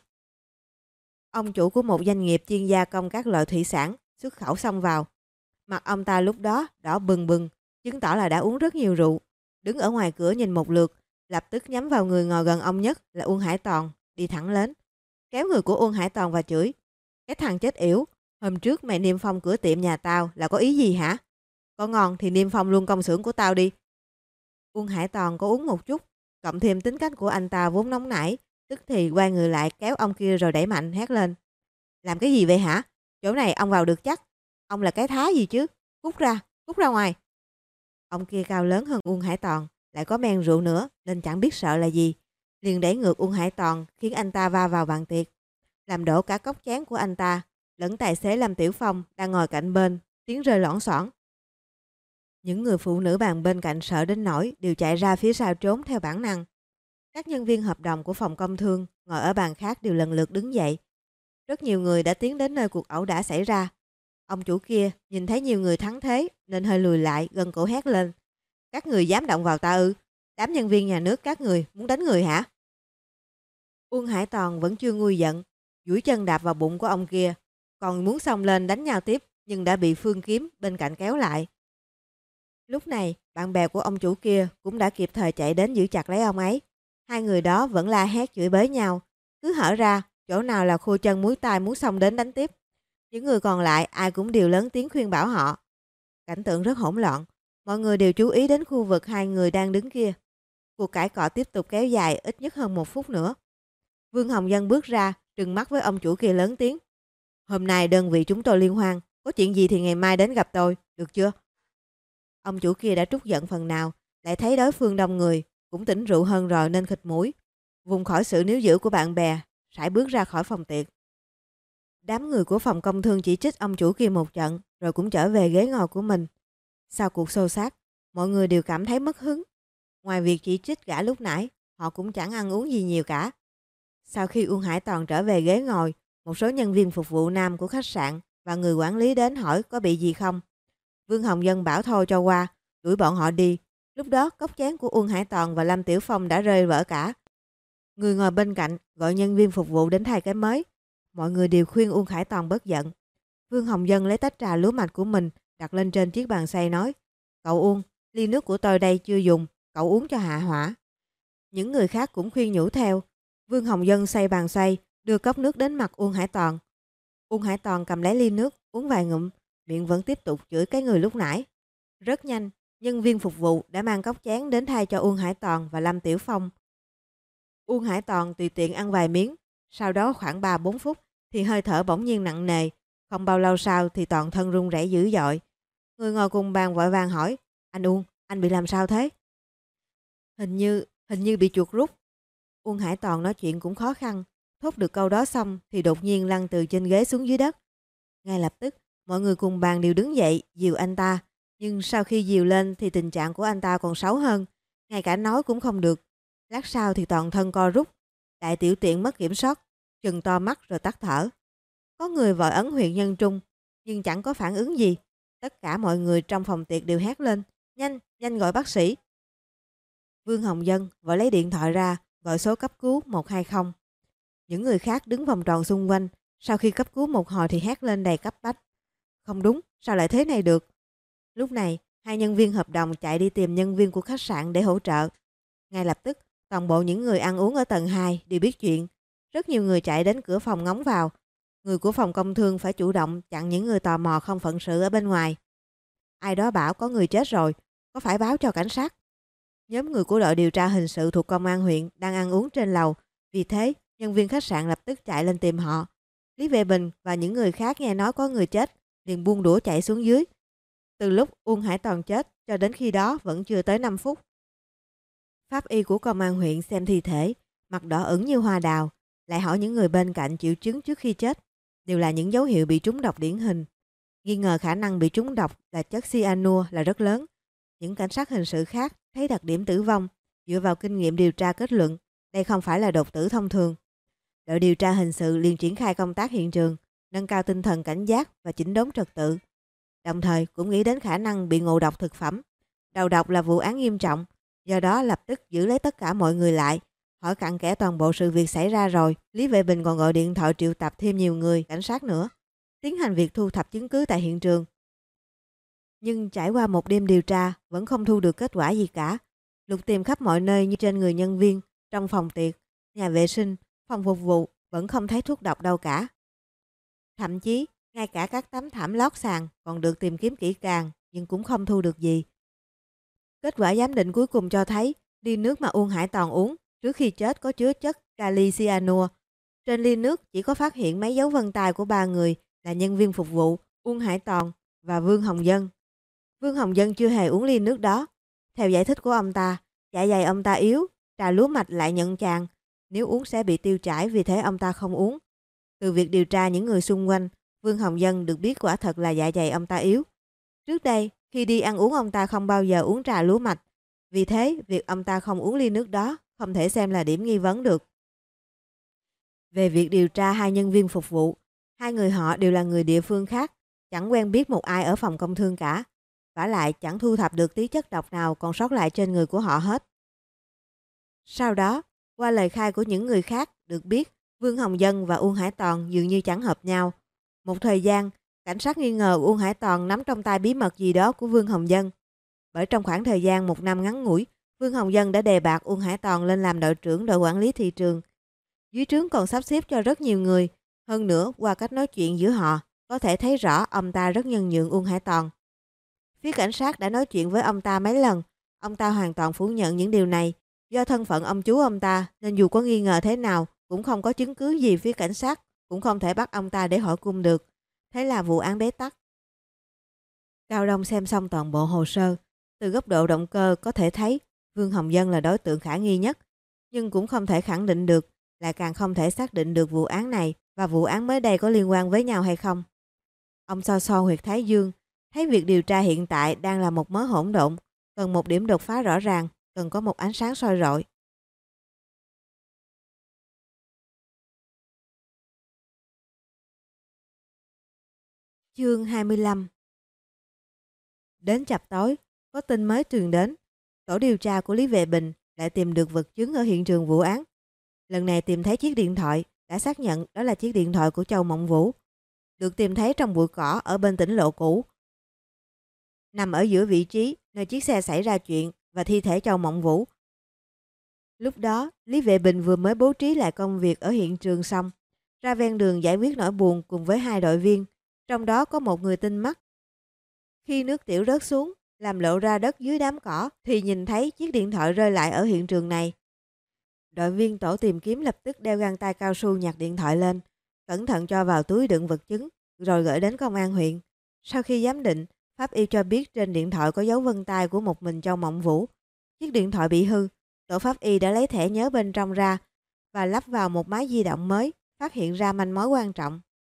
Ông chủ của một doanh nghiệp chuyên gia công các loại thủy sản xuất khẩu xông vào. Mặt ông ta lúc đó đỏ bừng bừng, chứng tỏ là đã uống rất nhiều rượu. Đứng ở ngoài cửa nhìn một lượt, lập tức nhắm vào người ngồi gần ông nhất là Uông Hải Toàn, đi thẳng lên. kéo người của Uông Hải Toàn và chửi. Cái thằng chết yểu, hôm trước mày niêm phong cửa tiệm nhà tao là có ý gì hả? Có ngon thì niêm phong luôn công xưởng của tao đi. Uông Hải Toàn có uống một chút, cộng thêm tính cách của anh ta vốn nóng nảy, tức thì quay người lại kéo ông kia rồi đẩy mạnh hét lên. Làm cái gì vậy hả? Chỗ này ông vào được chắc. Ông là cái thá gì chứ? Cút ra, cút ra ngoài. Ông kia cao lớn hơn Uông Hải Toàn, lại có men rượu nữa nên chẳng biết sợ là gì. Liền đẩy ngược Uông Hải Toàn khiến anh ta va vào bàn tiệc, làm đổ cả cốc chén của anh ta, lẫn tài xế Lâm Tiểu Phong đang ngồi cạnh bên, tiếng rơi loảng xoảng. Những người phụ nữ bàn bên cạnh sợ đến nỗi đều chạy ra phía sau trốn theo bản năng. Các nhân viên hợp đồng của phòng công thương ngồi ở bàn khác đều lần lượt đứng dậy. Rất nhiều người đã tiến đến nơi cuộc ẩu đả xảy ra. Ông chủ kia nhìn thấy nhiều người thắng thế nên hơi lùi lại, gân cổ hét lên. Các người dám động vào ta ư? Đám nhân viên nhà nước các người muốn đánh người hả? Uông Hải Toàn vẫn chưa nguôi giận, duỗi chân đạp vào bụng của ông kia, còn muốn xông lên đánh nhau tiếp nhưng đã bị Phương Kiếm bên cạnh kéo lại. Lúc này, bạn bè của ông chủ kia cũng đã kịp thời chạy đến giữ chặt lấy ông ấy. Hai người đó vẫn la hét chửi bới nhau, cứ hở ra, chỗ nào là khô chân múi tai muốn xông đến đánh tiếp. Những người còn lại ai cũng đều lớn tiếng khuyên bảo họ. Cảnh tượng rất hỗn loạn, mọi người đều chú ý đến khu vực hai người đang đứng kia. Cuộc cãi cọ tiếp tục kéo dài ít nhất hơn một phút nữa. Vương Hồng Dân bước ra, trừng mắt với ông chủ kia lớn tiếng. Hôm nay đơn vị chúng tôi liên hoan, có chuyện gì thì ngày mai đến gặp tôi, được chưa? Ông chủ kia đã trút giận phần nào, lại thấy đối phương đông người, cũng tỉnh rượu hơn rồi nên khịt mũi. Vùng khỏi sự níu giữ của bạn bè, sải bước ra khỏi phòng tiệc. Đám người của phòng công thương chỉ trích ông chủ kia một trận, rồi cũng trở về ghế ngồi của mình. Sau cuộc xô xát, mọi người đều cảm thấy mất hứng. Ngoài việc chỉ trích gã lúc nãy, họ cũng chẳng ăn uống gì nhiều cả. Sau khi Uông Hải Toàn trở về ghế ngồi, một số nhân viên phục vụ nam của khách sạn và người quản lý đến hỏi có bị gì không. Vương Hồng Dân bảo thôi cho qua, đuổi bọn họ đi. Lúc đó cốc chén của Uông Hải Toàn và Lâm Tiểu Phong đã rơi vỡ cả. Người ngồi bên cạnh gọi nhân viên phục vụ đến thay cái mới. Mọi người đều khuyên Uông Hải Toàn bớt giận. Vương Hồng Dân lấy tách trà lúa mạch của mình đặt lên trên chiếc bàn xay nói: Cậu Uông, ly nước của tôi đây chưa dùng, cậu uống cho hạ hỏa. Những người khác cũng khuyên nhủ theo. Vương Hồng Dân xay bàn xoay, đưa cốc nước đến mặt Uông Hải Toàn. Uông Hải Toàn cầm lấy ly nước, uống vài ngụm, miệng vẫn tiếp tục chửi cái người lúc nãy. Rất nhanh, nhân viên phục vụ đã mang cốc chén đến thay cho Uông Hải Toàn và Lâm Tiểu Phong. Uông Hải Toàn tùy tiện ăn vài miếng, sau đó khoảng ba bốn phút thì hơi thở bỗng nhiên nặng nề, không bao lâu sau thì toàn thân run rẩy dữ dội. Người ngồi cùng bàn vội vàng hỏi: Anh Uông, anh bị làm sao thế? Hình như, hình như bị chuột rút. Uông Hải Toàn nói chuyện cũng khó khăn, thốt được câu đó xong thì đột nhiên lăn từ trên ghế xuống dưới đất. Ngay lập tức, mọi người cùng bàn đều đứng dậy dìu anh ta, nhưng sau khi dìu lên thì tình trạng của anh ta còn xấu hơn, ngay cả nói cũng không được. Lát sau thì toàn thân co rút, đại tiểu tiện mất kiểm soát, chừng to mắt rồi tắt thở. Có người vội ấn huyện nhân trung, nhưng chẳng có phản ứng gì. Tất cả mọi người trong phòng tiệc đều hét lên: Nhanh, nhanh gọi bác sĩ. Vương Hồng Dân vội lấy điện thoại ra, gọi số cấp cứu một hai không. Những người khác đứng vòng tròn xung quanh, sau khi cấp cứu một hồi thì hét lên đầy cấp bách: Không đúng, sao lại thế này được? Lúc này, hai nhân viên hợp đồng chạy đi tìm nhân viên của khách sạn để hỗ trợ. Ngay lập tức, toàn bộ những người ăn uống ở tầng hai đều biết chuyện. Rất nhiều người chạy đến cửa phòng ngóng vào. Người của phòng công thương phải chủ động chặn những người tò mò không phận sự ở bên ngoài. Ai đó bảo có người chết rồi, có phải báo cho cảnh sát? Nhóm người của đội điều tra hình sự thuộc công an huyện đang ăn uống trên lầu. Vì thế, nhân viên khách sạn lập tức chạy lên tìm họ. Lý Vệ Bình và những người khác nghe nói có người chết, liền buông đũa chạy xuống dưới. Từ lúc Uông Hải Toàn chết cho đến khi đó vẫn chưa tới năm phút. Pháp y của công an huyện xem thi thể, mặt đỏ ửng như hoa đào, lại hỏi những người bên cạnh triệu chứng trước khi chết, đều là những dấu hiệu bị trúng độc điển hình. Nghi ngờ khả năng bị trúng độc là chất cyanua là rất lớn. Những cảnh sát hình sự khác thấy đặc điểm tử vong, dựa vào kinh nghiệm điều tra kết luận đây không phải là đột tử thông thường. Đội điều tra hình sự liền triển khai công tác hiện trường, nâng cao tinh thần cảnh giác và chỉnh đốn trật tự. Đồng thời cũng nghĩ đến khả năng bị ngộ độc thực phẩm. Đầu độc là vụ án nghiêm trọng, do đó lập tức giữ lấy tất cả mọi người lại, hỏi cặn kẽ toàn bộ sự việc xảy ra rồi. Lý Vệ Bình còn gọi điện thoại triệu tập thêm nhiều người, cảnh sát nữa, tiến hành việc thu thập chứng cứ tại hiện trường. Nhưng trải qua một đêm điều tra vẫn không thu được kết quả gì cả. Lục tìm khắp mọi nơi như trên người nhân viên, trong phòng tiệc, nhà vệ sinh, phòng phục vụ vẫn không thấy thuốc độc đâu cả. Thậm chí, ngay cả các tấm thảm lót sàn còn được tìm kiếm kỹ càng nhưng cũng không thu được gì. Kết quả giám định cuối cùng cho thấy ly nước mà Uông Hải Toàn uống trước khi chết có chứa chất kali cyanua. Trên ly nước chỉ có phát hiện mấy dấu vân tay của ba người là nhân viên phục vụ Uông Hải Toàn và Vương Hồng Dân. Vương Hồng Dân chưa hề uống ly nước đó. Theo giải thích của ông ta, dạ dày ông ta yếu, trà lúa mạch lại nhận chàng, nếu uống sẽ bị tiêu chảy, vì thế ông ta không uống. Từ việc điều tra những người xung quanh, Vương Hồng Dân được biết quả thật là dạ dày ông ta yếu. Trước đây, khi đi ăn uống ông ta không bao giờ uống trà lúa mạch, vì thế việc ông ta không uống ly nước đó không thể xem là điểm nghi vấn được. Về việc điều tra hai nhân viên phục vụ, hai người họ đều là người địa phương khác, chẳng quen biết một ai ở phòng công thương cả. Vả lại chẳng thu thập được tí chất độc nào còn sót lại trên người của họ hết. Sau đó, qua lời khai của những người khác, được biết Vương Hồng Dân và Uông Hải Toàn dường như chẳng hợp nhau. Một thời gian, cảnh sát nghi ngờ Uông Hải Toàn nắm trong tay bí mật gì đó của Vương Hồng Dân. Bởi trong khoảng thời gian một năm ngắn ngủi, Vương Hồng Dân đã đề bạt Uông Hải Toàn lên làm đội trưởng đội quản lý thị trường. Dưới trướng còn sắp xếp cho rất nhiều người. Hơn nữa, qua cách nói chuyện giữa họ, có thể thấy rõ ông ta rất nhân nhượng Uông Hải Toàn. Phía cảnh sát đã nói chuyện với ông ta mấy lần. Ông ta hoàn toàn phủ nhận những điều này. Do thân phận ông chú ông ta nên dù có nghi ngờ thế nào cũng không có chứng cứ gì, phía cảnh sát cũng không thể bắt ông ta để hỏi cung được. Thế là vụ án bế tắc. Cao Đông xem xong toàn bộ hồ sơ. Từ góc độ động cơ có thể thấy Vương Hồng Dân là đối tượng khả nghi nhất. Nhưng cũng không thể khẳng định được, lại càng không thể xác định được vụ án này và vụ án mới đây có liên quan với nhau hay không. Ông so so huyệt thái dương, thấy việc điều tra hiện tại đang là một mớ hỗn độn, cần một điểm đột phá rõ ràng, cần có một ánh sáng soi rọi. Chương hai mươi lăm. Đến chập tối, có tin mới truyền đến. Tổ điều tra của Lý Vệ Bình lại tìm được vật chứng ở hiện trường vụ án. Lần này tìm thấy chiếc điện thoại, đã xác nhận đó là chiếc điện thoại của Châu Mộng Vũ. Được tìm thấy trong bụi cỏ ở bên tỉnh lộ cũ, nằm ở giữa vị trí nơi chiếc xe xảy ra chuyện và thi thể Châu Mộng Vũ. Lúc đó, Lý Vệ Bình vừa mới bố trí lại công việc ở hiện trường xong, ra ven đường giải quyết nỗi buồn cùng với hai đội viên, trong đó có một người tinh mắt. Khi nước tiểu rớt xuống, làm lộ ra đất dưới đám cỏ, thì nhìn thấy chiếc điện thoại rơi lại ở hiện trường này. Đội viên tổ tìm kiếm lập tức đeo găng tay cao su nhặt điện thoại lên, cẩn thận cho vào túi đựng vật chứng, rồi gửi đến công an huyện. Sau khi giám định, pháp y cho biết trên điện thoại có dấu vân tay của một mình Châu Mộng Vũ. Chiếc điện thoại bị hư, tổ pháp y đã lấy thẻ nhớ bên trong ra và lắp vào một máy di động mới, phát hiện ra manh mối quan trọng.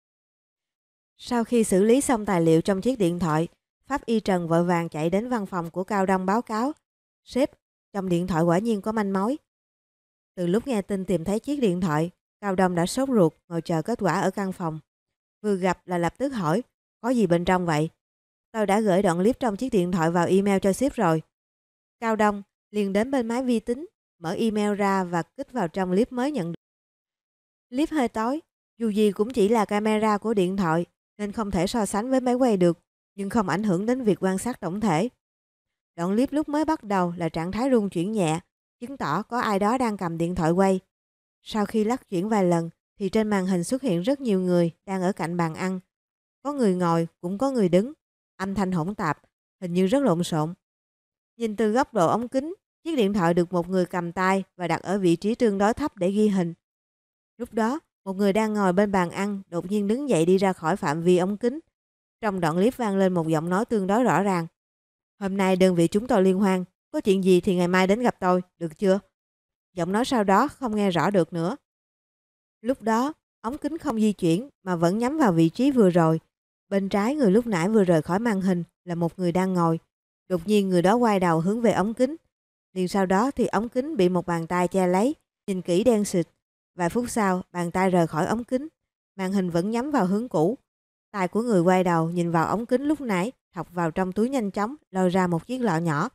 Sau khi xử lý xong tài liệu trong chiếc điện thoại, pháp y Trần vội vàng chạy đến văn phòng của Cao Đông báo cáo. Sếp, trong điện thoại quả nhiên có manh mối. Từ lúc nghe tin tìm thấy chiếc điện thoại, Cao Đông đã sốt ruột ngồi chờ kết quả ở căn phòng. Vừa gặp là lập tức hỏi, có gì bên trong vậy? Tôi đã gửi đoạn clip trong chiếc điện thoại vào email cho sếp rồi. Cao Đông liền đến bên máy vi tính, mở email ra và kích vào trong clip mới nhận được. Clip hơi tối, dù gì cũng chỉ là camera của điện thoại nên không thể so sánh với máy quay được, nhưng không ảnh hưởng đến việc quan sát tổng thể. Đoạn clip lúc mới bắt đầu là trạng thái rung chuyển nhẹ, chứng tỏ có ai đó đang cầm điện thoại quay. Sau khi lắc chuyển vài lần thì trên màn hình xuất hiện rất nhiều người đang ở cạnh bàn ăn. Có người ngồi, cũng có người đứng. Âm thanh hỗn tạp, hình như rất lộn xộn. Nhìn từ góc độ ống kính, chiếc điện thoại được một người cầm tay và đặt ở vị trí tương đối thấp để ghi hình. Lúc đó, một người đang ngồi bên bàn ăn đột nhiên đứng dậy đi ra khỏi phạm vi ống kính. Trong đoạn clip vang lên một giọng nói tương đối rõ ràng. Hôm nay đơn vị chúng tôi liên hoan, có chuyện gì thì ngày mai đến gặp tôi, được chưa? Giọng nói sau đó không nghe rõ được nữa. Lúc đó, ống kính không di chuyển mà vẫn nhắm vào vị trí vừa rồi. Bên trái người lúc nãy vừa rời khỏi màn hình là một người đang ngồi. Đột nhiên người đó quay đầu hướng về ống kính. Liền sau đó thì ống kính bị một bàn tay che lấy, nhìn kỹ đen xịt. Vài phút sau, bàn tay rời khỏi ống kính. Màn hình vẫn nhắm vào hướng cũ. Tay của người quay đầu nhìn vào ống kính lúc nãy, thọc vào trong túi nhanh chóng, lôi ra một chiếc lọ nhỏ.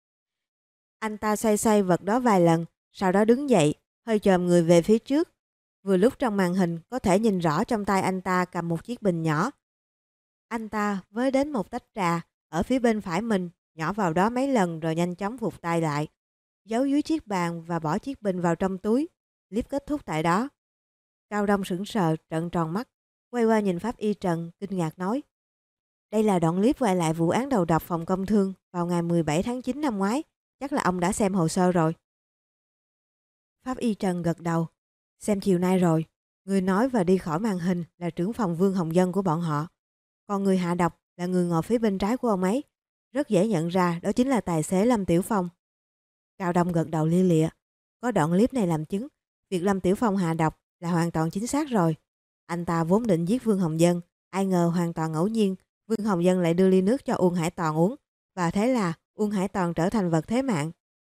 Anh ta xoay xoay vật đó vài lần, sau đó đứng dậy, hơi chồm người về phía trước. Vừa lúc trong màn hình có thể nhìn rõ trong tay anh ta cầm một chiếc bình nhỏ. Anh ta với đến một tách trà ở phía bên phải mình, nhỏ vào đó mấy lần rồi nhanh chóng vụt tay lại, giấu dưới chiếc bàn và bỏ chiếc bình vào trong túi. Clip kết thúc tại đó. Cao Đông sững sờ, trợn tròn mắt, quay qua nhìn Pháp Y Trần, kinh ngạc nói: đây là đoạn clip quay lại vụ án đầu độc phòng công thương vào ngày mười bảy tháng chín năm ngoái, chắc là ông đã xem hồ sơ rồi. Pháp Y Trần gật đầu, xem chiều nay rồi, người nói và đi khỏi màn hình là trưởng phòng Vương Hồng Dân của bọn họ, còn người hạ độc là người ngồi phía bên trái của ông ấy, rất dễ nhận ra đó chính là tài xế Lâm Tiểu Phong. Cao Đông gật đầu lia lịa, có đoạn clip này làm chứng, việc Lâm Tiểu Phong hạ độc là hoàn toàn chính xác rồi. Anh ta vốn định giết Vương Hồng Dân, ai ngờ hoàn toàn ngẫu nhiên Vương Hồng Dân lại đưa ly nước cho Uông Hải Toàn uống, và thế là Uông Hải Toàn trở thành vật thế mạng.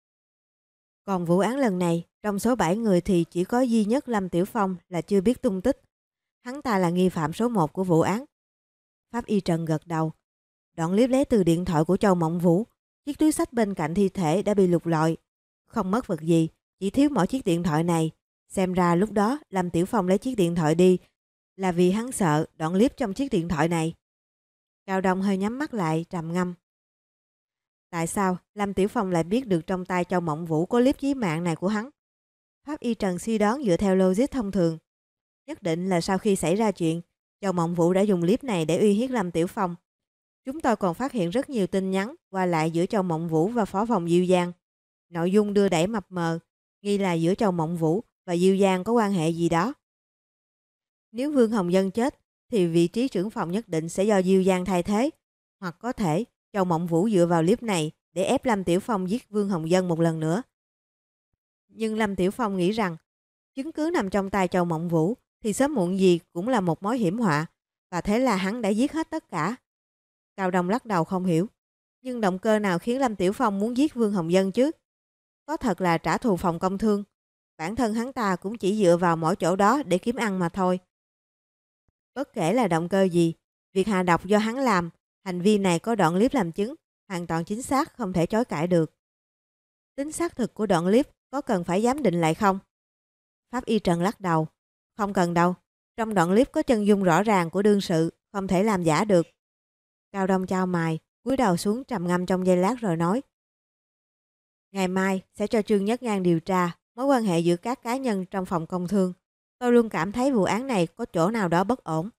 Còn vụ án lần này, trong số bảy người thì chỉ có duy nhất Lâm Tiểu Phong là chưa biết tung tích. Hắn ta là nghi phạm số một của vụ án. Pháp Y Trần gật đầu. Đoạn clip lấy từ điện thoại của Châu Mộng Vũ, chiếc túi xách bên cạnh thi thể đã bị lục lọi. Không mất vật gì, chỉ thiếu mỗi chiếc điện thoại này. Xem ra lúc đó Lâm Tiểu Phong lấy chiếc điện thoại đi là vì hắn sợ đoạn clip trong chiếc điện thoại này. Cao Đông hơi nhắm mắt lại, trầm ngâm. Tại sao Lâm Tiểu Phong lại biết được trong tay Châu Mộng Vũ có clip chí mạng này của hắn? Pháp Y Trần suy đoán dựa theo logic thông thường. Nhất định là sau khi xảy ra chuyện, Châu Mộng Vũ đã dùng clip này để uy hiếp Lâm Tiểu Phong. Chúng tôi còn phát hiện rất nhiều tin nhắn qua lại giữa Châu Mộng Vũ và phó phòng Diêu Giang. Nội dung đưa đẩy mập mờ, nghi là giữa Châu Mộng Vũ và Diêu Giang có quan hệ gì đó. Nếu Vương Hồng Dân chết, thì vị trí trưởng phòng nhất định sẽ do Diêu Giang thay thế. Hoặc có thể Châu Mộng Vũ dựa vào clip này để ép Lâm Tiểu Phong giết Vương Hồng Dân một lần nữa. Nhưng Lâm Tiểu Phong nghĩ rằng chứng cứ nằm trong tay Châu Mộng Vũ thì sớm muộn gì cũng là một mối hiểm họa, và thế là hắn đã giết hết tất cả. Cao Đông lắc đầu không hiểu. Nhưng động cơ nào khiến Lâm Tiểu Phong muốn giết Vương Hồng Dân chứ? Có thật là trả thù phòng công thương. Bản thân hắn ta cũng chỉ dựa vào mỗi chỗ đó để kiếm ăn mà thôi. Bất kể là động cơ gì, việc hạ độc do hắn làm, hành vi này có đoạn clip làm chứng, hoàn toàn chính xác, không thể chối cãi được. Tính xác thực của đoạn clip có cần phải giám định lại không? Pháp Y Trần lắc đầu. Không cần đâu. Trong đoạn clip có chân dung rõ ràng của đương sự, không thể làm giả được. Cao Đông chau mày, cúi đầu xuống trầm ngâm trong giây lát rồi nói: ngày mai sẽ cho Trương Nhất Ngang điều tra mối quan hệ giữa các cá nhân trong phòng công thương. Tôi luôn cảm thấy vụ án này có chỗ nào đó bất ổn.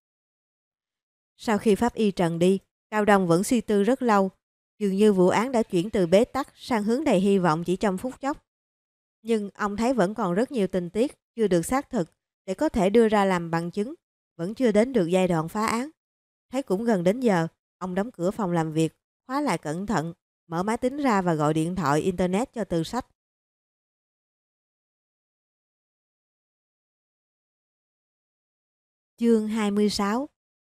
Sau khi Pháp Y Trần đi, Cao Đông vẫn suy tư rất lâu. Dường như vụ án đã chuyển từ bế tắc sang hướng đầy hy vọng chỉ trong phút chốc. Nhưng ông thấy vẫn còn rất nhiều tình tiết chưa được xác thực để có thể đưa ra làm bằng chứng, vẫn chưa đến được giai đoạn phá án. Thấy cũng gần đến giờ, ông đóng cửa phòng làm việc, khóa lại cẩn thận, mở máy tính ra và gọi điện thoại internet cho Từ Sách. Chương hai mươi sáu.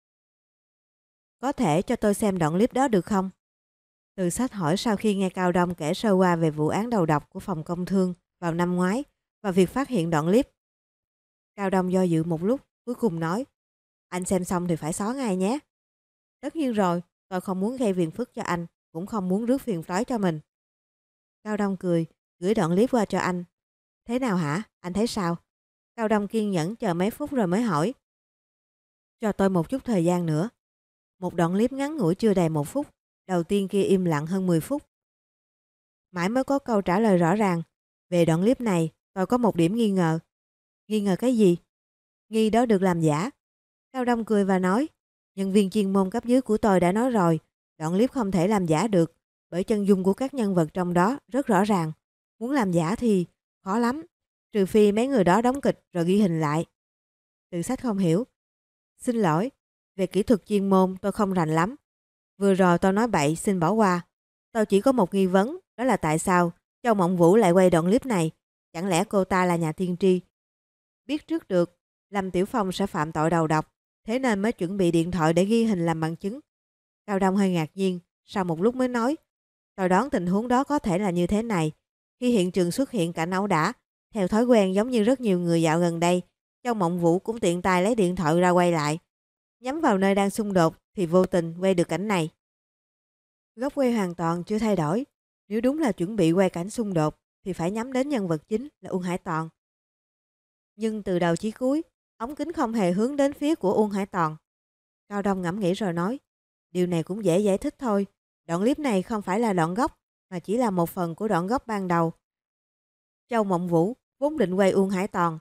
Có thể cho tôi xem đoạn clip đó được không? Từ Sách hỏi sau khi nghe Cao Đông kể sơ qua về vụ án đầu độc của phòng công thương vào năm ngoái và việc phát hiện đoạn clip. Cao Đông do dự một lúc, cuối cùng nói: anh xem xong thì phải xóa ngay nhé. Tất nhiên rồi, tôi không muốn gây phiền phức cho anh, cũng không muốn rước phiền toái cho mình. Cao Đông cười, gửi đoạn clip qua cho anh. Thế nào hả? Anh thấy sao? Cao Đông kiên nhẫn chờ mấy phút rồi mới hỏi. Cho tôi một chút thời gian nữa. Một đoạn clip ngắn ngủi chưa đầy một phút, đầu tiên kia im lặng hơn mười phút. Mãi mới có câu trả lời rõ ràng. Về đoạn clip này, tôi có một điểm nghi ngờ. Nghi ngờ cái gì? Nghi đó được làm giả. Cao Đông cười và nói, nhân viên chuyên môn cấp dưới của tôi đã nói rồi, đoạn clip không thể làm giả được, bởi chân dung của các nhân vật trong đó rất rõ ràng. Muốn làm giả thì khó lắm, trừ phi mấy người đó đóng kịch rồi ghi hình lại. Từ Sách không hiểu. Xin lỗi, về kỹ thuật chuyên môn tôi không rành lắm. Vừa rồi tôi nói bậy, xin bỏ qua. Tôi chỉ có một nghi vấn, đó là tại sao Châu Mộng Vũ lại quay đoạn clip này? Chẳng lẽ cô ta là nhà tiên tri? Biết trước được Lâm Tiểu Phong sẽ phạm tội đầu độc, thế nên mới chuẩn bị điện thoại để ghi hình làm bằng chứng. Cao Đông hơi ngạc nhiên, sau một lúc mới nói, tôi đoán tình huống đó có thể là như thế này. Khi hiện trường xuất hiện cảnh ẩu đả, theo thói quen giống như rất nhiều người dạo gần đây, Châu Mộng Vũ cũng tiện tay lấy điện thoại ra quay lại. Nhắm vào nơi đang xung đột thì vô tình quay được cảnh này. Góc quay hoàn toàn chưa thay đổi. Nếu đúng là chuẩn bị quay cảnh xung đột thì phải nhắm đến nhân vật chính là Uông Hải Toàn. Nhưng từ đầu chí cuối, ống kính không hề hướng đến phía của Uông Hải Toàn. Cao Đông ngẫm nghĩ rồi nói, điều này cũng dễ giải thích thôi. Đoạn clip này không phải là đoạn gốc, mà chỉ là một phần của đoạn gốc ban đầu. Châu Mộng Vũ vốn định quay Uông Hải Toàn,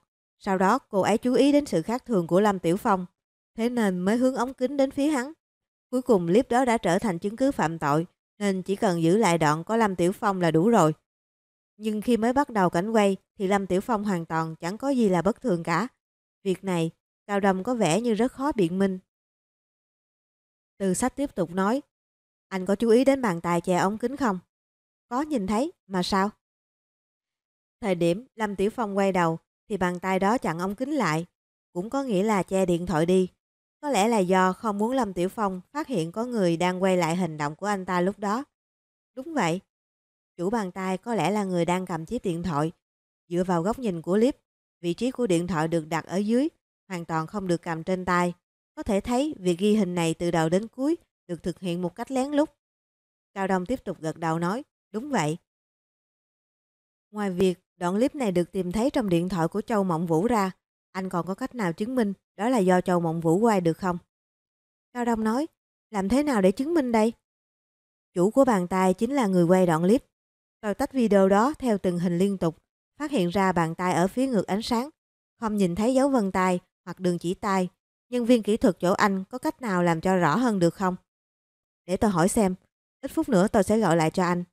Sau đó cô ấy chú ý đến sự khác thường của Lâm Tiểu Phong, thế nên mới hướng ống kính đến phía hắn. Cuối cùng clip đó đã trở thành chứng cứ phạm tội, nên chỉ cần giữ lại đoạn có Lâm Tiểu Phong là đủ rồi. Nhưng khi mới bắt đầu cảnh quay thì Lâm Tiểu Phong hoàn toàn chẳng có gì là bất thường cả. Việc này, Cao Đông có vẻ như rất khó biện minh. Từ Sách tiếp tục nói, anh có chú ý đến bàn tay che ống kính không? Có nhìn thấy, mà sao? Thời điểm Lâm Tiểu Phong quay đầu thì bàn tay đó chặn ống kính lại, cũng có nghĩa là che điện thoại đi. Có lẽ là do không muốn Lâm Tiểu Phong phát hiện có người đang quay lại hành động của anh ta lúc đó. Đúng vậy, chủ bàn tay có lẽ là người đang cầm chiếc điện thoại. Dựa vào góc nhìn của clip, vị trí của điện thoại được đặt ở dưới, hoàn toàn không được cầm trên tay. Có thể thấy việc ghi hình này từ đầu đến cuối được thực hiện một cách lén lút. Cao Đông tiếp tục gật đầu nói, đúng vậy. Ngoài việc đoạn clip này được tìm thấy trong điện thoại của Châu Mộng Vũ ra, anh còn có cách nào chứng minh đó là do Châu Mộng Vũ quay được không? Cao Đông nói, làm thế nào để chứng minh đây? Chủ của bàn tay chính là người quay đoạn clip. Tôi tách video đó theo từng hình liên tục, phát hiện ra bàn tay ở phía ngược ánh sáng, không nhìn thấy dấu vân tay hoặc đường chỉ tay. Nhân viên kỹ thuật chỗ anh có cách nào làm cho rõ hơn được không? Để tôi hỏi xem, ít phút nữa tôi sẽ gọi lại cho anh.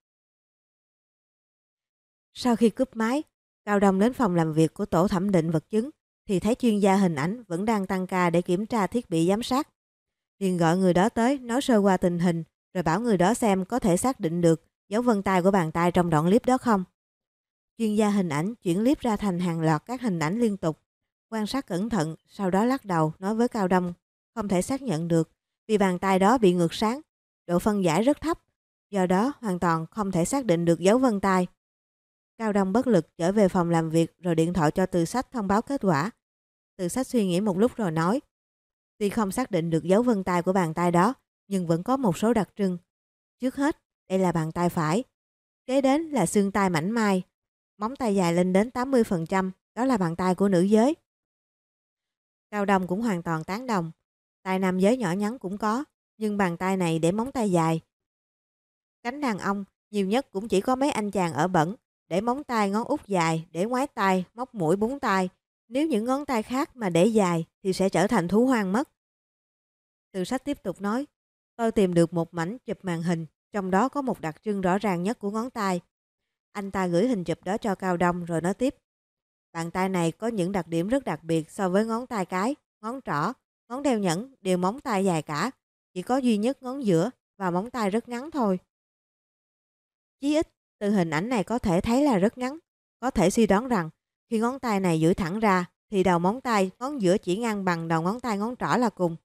Sau khi cúp máy, Cao Đông đến phòng làm việc của tổ thẩm định vật chứng thì thấy chuyên gia hình ảnh vẫn đang tăng ca để kiểm tra thiết bị giám sát. Liền gọi người đó tới nói sơ qua tình hình rồi bảo người đó xem có thể xác định được dấu vân tay của bàn tay trong đoạn clip đó không. Chuyên gia hình ảnh chuyển clip ra thành hàng loạt các hình ảnh liên tục, quan sát cẩn thận, sau đó lắc đầu nói với Cao Đông không thể xác nhận được vì bàn tay đó bị ngược sáng, độ phân giải rất thấp, do đó hoàn toàn không thể xác định được dấu vân tay. Cao Đông bất lực trở về phòng làm việc rồi điện thoại cho Từ Sách thông báo kết quả. Từ Sách suy nghĩ một lúc rồi nói, tuy không xác định được dấu vân tay của bàn tay đó, nhưng vẫn có một số đặc trưng. Trước hết, đây là bàn tay phải. Kế đến là xương tay mảnh mai, móng tay dài lên đến tám mươi phần trăm, đó là bàn tay của nữ giới. Cao Đông cũng hoàn toàn tán đồng. Tay nam giới nhỏ nhắn cũng có, nhưng bàn tay này để móng tay dài. Cánh đàn ông nhiều nhất cũng chỉ có mấy anh chàng ở bẩn, để móng tay ngón út dài, để ngoái tay, móc mũi búng tay. Nếu những ngón tay khác mà để dài thì sẽ trở thành thú hoang mất. Từ Sách tiếp tục nói, tôi tìm được một mảnh chụp màn hình, trong đó có một đặc trưng rõ ràng nhất của ngón tay. Anh ta gửi hình chụp đó cho Cao Đông rồi nói tiếp. Bàn tay này có những đặc điểm rất đặc biệt so với ngón tay cái, ngón trỏ, ngón đeo nhẫn đều móng tay dài cả. Chỉ có duy nhất ngón giữa và móng tay rất ngắn thôi. Chí ít, từ hình ảnh này có thể thấy là rất ngắn. Có thể suy đoán rằng khi ngón tay này duỗi thẳng ra thì đầu móng tay ngón giữa chỉ ngang bằng đầu ngón tay ngón trỏ là cùng.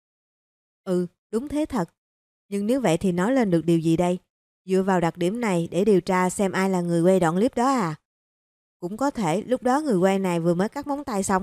Ừ, đúng thế thật. Nhưng nếu vậy thì nói lên được điều gì đây? Dựa vào đặc điểm này để điều tra xem ai là người quay đoạn clip đó à? Cũng có thể lúc đó người quay này vừa mới cắt móng tay xong.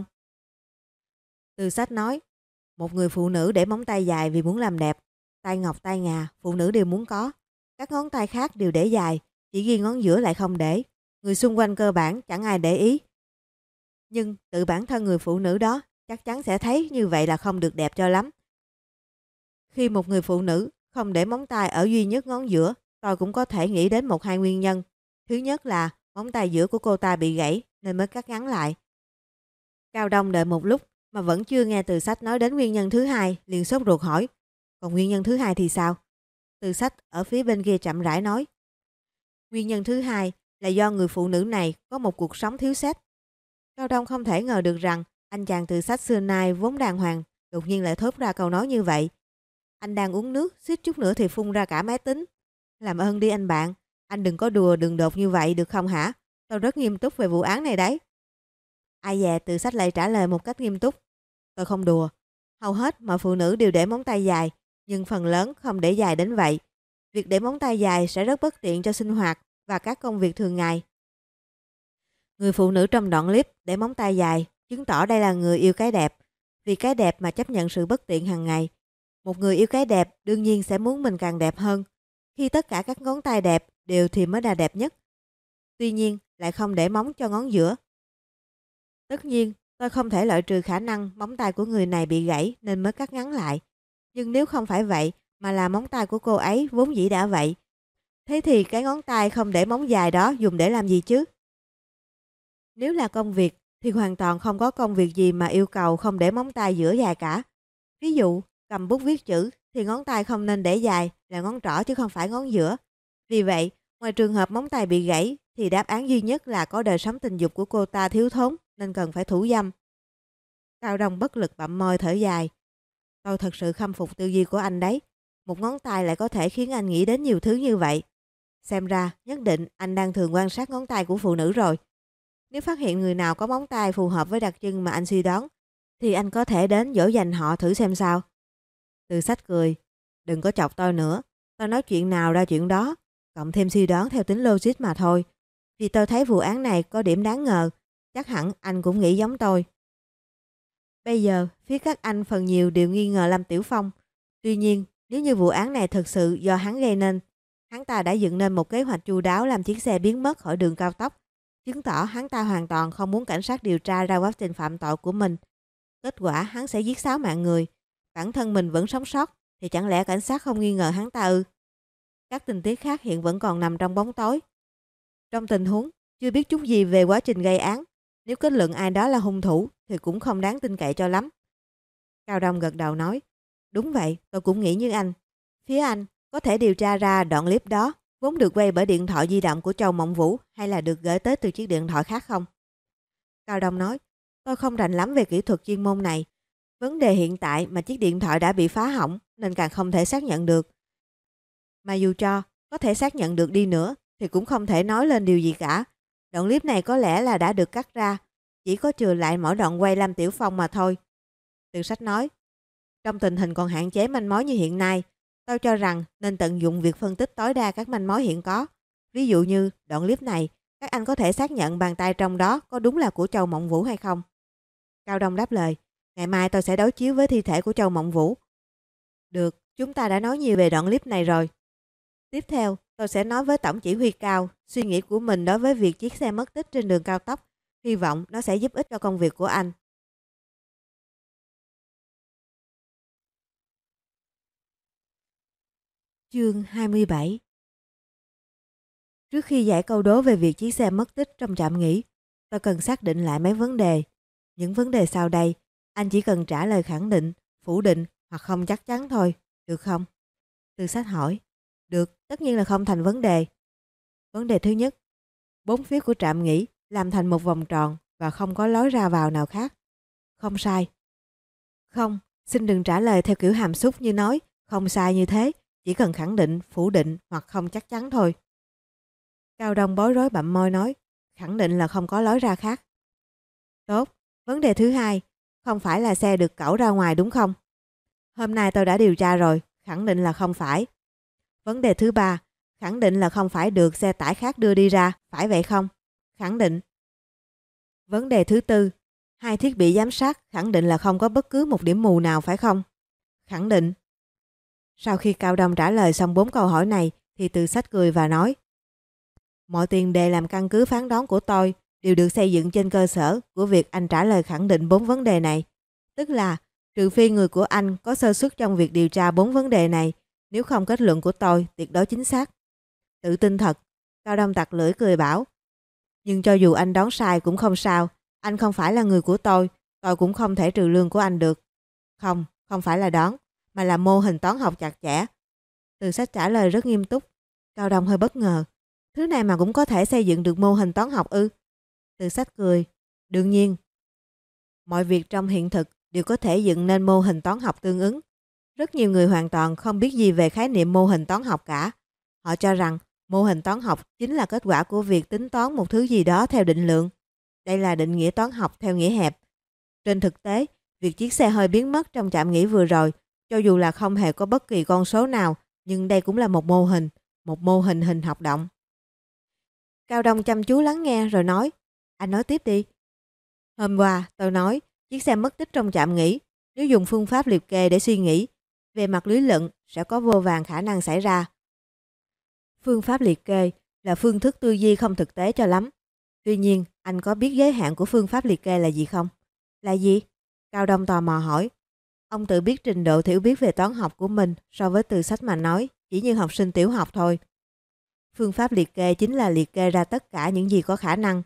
Từ Sách nói, một người phụ nữ để móng tay dài vì muốn làm đẹp. Tay ngọc tay ngà, phụ nữ đều muốn có. Các ngón tay khác đều để dài, chỉ ghi ngón giữa lại không để. Người xung quanh cơ bản chẳng ai để ý. Nhưng tự bản thân người phụ nữ đó chắc chắn sẽ thấy như vậy là không được đẹp cho lắm. Khi một người phụ nữ không để móng tay ở duy nhất ngón giữa, tôi cũng có thể nghĩ đến một hai nguyên nhân. Thứ nhất là móng tay giữa của cô ta bị gãy nên mới cắt ngắn lại. Cao Đông đợi một lúc mà vẫn chưa nghe Từ Sách nói đến nguyên nhân thứ hai, liền sốt ruột hỏi. Còn nguyên nhân thứ hai thì sao? Từ Sách ở phía bên kia chậm rãi nói. Nguyên nhân thứ hai là do người phụ nữ này có một cuộc sống thiếu sex. Cao Đông không thể ngờ được rằng anh chàng Từ Sách xưa nay vốn đàng hoàng, đột nhiên lại thốt ra câu nói như vậy. Anh đang uống nước, suýt chút nữa thì phun ra cả máy tính. Làm ơn đi anh bạn, anh đừng có đùa đường đột như vậy được không hả? Tôi rất nghiêm túc về vụ án này đấy. Ai dè, Từ Sách lại trả lời một cách nghiêm túc. Tôi không đùa. Hầu hết mọi phụ nữ đều để móng tay dài, nhưng phần lớn không để dài đến vậy. Việc để móng tay dài sẽ rất bất tiện cho sinh hoạt và các công việc thường ngày. Người phụ nữ trong đoạn clip để móng tay dài chứng tỏ đây là người yêu cái đẹp. Vì cái đẹp mà chấp nhận sự bất tiện hàng ngày. Một người yêu cái đẹp đương nhiên sẽ muốn mình càng đẹp hơn. Khi tất cả các ngón tay đẹp đều thì mới là đẹp nhất. Tuy nhiên lại không để móng cho ngón giữa. Tất nhiên tôi không thể loại trừ khả năng móng tay của người này bị gãy nên mới cắt ngắn lại. Nhưng nếu không phải vậy mà là móng tay của cô ấy vốn dĩ đã vậy, thế thì cái ngón tay không để móng dài đó dùng để làm gì chứ? Nếu là công việc thì hoàn toàn không có công việc gì mà yêu cầu không để móng tay giữa dài cả. Ví dụ, cầm bút viết chữ thì ngón tay không nên để dài là ngón trỏ chứ không phải ngón giữa. Vì vậy, ngoài trường hợp móng tay bị gãy thì đáp án duy nhất là có đời sống tình dục của cô ta thiếu thốn nên cần phải thủ dâm. Cao Đông bất lực bặm môi thở dài. Tôi thật sự khâm phục tư duy của anh đấy. Một ngón tay lại có thể khiến anh nghĩ đến nhiều thứ như vậy. Xem ra nhất định anh đang thường quan sát ngón tay của phụ nữ rồi. Nếu phát hiện người nào có móng tay phù hợp với đặc trưng mà anh suy đoán thì anh có thể đến dỗ dành họ thử xem sao. Từ Sách cười. Đừng có chọc tôi nữa. Tôi nói chuyện nào ra chuyện đó. Cộng thêm suy đoán theo tính logic mà thôi. Vì tôi thấy vụ án này có điểm đáng ngờ. Chắc hẳn anh cũng nghĩ giống tôi. Bây giờ, phía các anh phần nhiều đều nghi ngờ Lâm Tiểu Phong. Tuy nhiên, nếu như vụ án này thực sự do hắn gây nên, hắn ta đã dựng nên một kế hoạch chu đáo làm chiếc xe biến mất khỏi đường cao tốc, chứng tỏ hắn ta hoàn toàn không muốn cảnh sát điều tra ra quá trình phạm tội của mình. Kết quả hắn sẽ giết sáu mạng người, bản thân mình vẫn sống sót, thì chẳng lẽ cảnh sát không nghi ngờ hắn ta ư? Các tình tiết khác hiện vẫn còn nằm trong bóng tối. Trong tình huống chưa biết chút gì về quá trình gây án, nếu kết luận ai đó là hung thủ thì cũng không đáng tin cậy cho lắm. Cao Đông gật đầu nói, đúng vậy, tôi cũng nghĩ như anh. Phía anh có thể điều tra ra đoạn clip đó vốn được quay bởi điện thoại di động của Châu Mộng Vũ hay là được gửi tới từ chiếc điện thoại khác không? Cao Đông nói, tôi không rành lắm về kỹ thuật chuyên môn này. Vấn đề hiện tại mà chiếc điện thoại đã bị phá hỏng nên càng không thể xác nhận được. Mà dù cho có thể xác nhận được đi nữa thì cũng không thể nói lên điều gì cả. Đoạn clip này có lẽ là đã được cắt ra, chỉ có trừ lại mỗi đoạn quay Lâm Tiểu Phong mà thôi. Từ Sách nói, trong tình hình còn hạn chế manh mối như hiện nay, tôi cho rằng nên tận dụng việc phân tích tối đa các manh mối hiện có. Ví dụ như đoạn clip này, các anh có thể xác nhận bàn tay trong đó có đúng là của Châu Mộng Vũ hay không? Cao Đông đáp lời, ngày mai tôi sẽ đối chiếu với thi thể của Châu Mộng Vũ. Được, chúng ta đã nói nhiều về đoạn clip này rồi. Tiếp theo, tôi sẽ nói với Tổng chỉ huy Cao suy nghĩ của mình đối với việc chiếc xe mất tích trên đường cao tốc. Hy vọng nó sẽ giúp ích cho công việc của anh. Chương hai mươi bảy. Trước khi giải câu đố về việc chiếc xe mất tích trong trạm nghỉ, tôi cần xác định lại mấy vấn đề. Những vấn đề sau đây, anh chỉ cần trả lời khẳng định, phủ định hoặc không chắc chắn thôi, được không? Từ Sách hỏi. Được, tất nhiên là không thành vấn đề. Vấn đề thứ nhất, bốn phía của trạm nghỉ làm thành một vòng tròn và không có lối ra vào nào khác. Không sai. Không, xin đừng trả lời theo kiểu hàm xúc như nói không sai như thế, chỉ cần khẳng định, phủ định hoặc không chắc chắn thôi. Cao Đông bối rối bặm môi nói, khẳng định là không có lối ra khác. Tốt, vấn đề thứ hai, không phải là xe được cẩu ra ngoài đúng không? Hôm nay tôi đã điều tra rồi, khẳng định là không phải. Vấn đề thứ ba, khẳng định là không phải được xe tải khác đưa đi ra, phải vậy không? Khẳng định. Vấn đề thứ tư, hai thiết bị giám sát khẳng định là không có bất cứ một điểm mù nào phải không? Khẳng định. Sau khi Cao Đông trả lời xong bốn câu hỏi này thì Từ Sách cười và nói, mọi tiền đề làm căn cứ phán đoán của tôi đều được xây dựng trên cơ sở của việc anh trả lời khẳng định bốn vấn đề này. Tức là trừ phi người của anh có sơ suất trong việc điều tra bốn vấn đề này, nếu không kết luận của tôi tuyệt đối chính xác. Tự tin thật. Cao Đông tặc lưỡi cười bảo, nhưng cho dù anh đoán sai cũng không sao, anh không phải là người của tôi, tôi cũng không thể trừ lương của anh được. Không, không phải là đoán, mà là mô hình toán học chặt chẽ. Từ Sách trả lời rất nghiêm túc. Cao Đông hơi bất ngờ. Thứ này mà cũng có thể xây dựng được mô hình toán học ư? Từ Sách cười. Đương nhiên. Mọi việc trong hiện thực đều có thể dựng nên mô hình toán học tương ứng. Rất nhiều người hoàn toàn không biết gì về khái niệm mô hình toán học cả. Họ cho rằng mô hình toán học chính là kết quả của việc tính toán một thứ gì đó theo định lượng. Đây là định nghĩa toán học theo nghĩa hẹp. Trên thực tế, việc chiếc xe hơi biến mất trong trạm nghỉ vừa rồi, cho dù là không hề có bất kỳ con số nào, nhưng đây cũng là một mô hình, một mô hình hình học động. Cao Đông chăm chú lắng nghe rồi nói, anh nói tiếp đi. Hôm qua tôi nói, chiếc xe mất tích trong trạm nghỉ, nếu dùng phương pháp liệt kê để suy nghĩ, về mặt lý luận sẽ có vô vàn khả năng xảy ra. Phương pháp liệt kê là phương thức tư duy không thực tế cho lắm. Tuy nhiên, anh có biết giới hạn của phương pháp liệt kê là gì không? Là gì? Cao Đông tò mò hỏi. Ông tự biết trình độ hiểu biết về toán học của mình so với Từ Sách mà nói, chỉ như học sinh tiểu học thôi. Phương pháp liệt kê chính là liệt kê ra tất cả những gì có khả năng,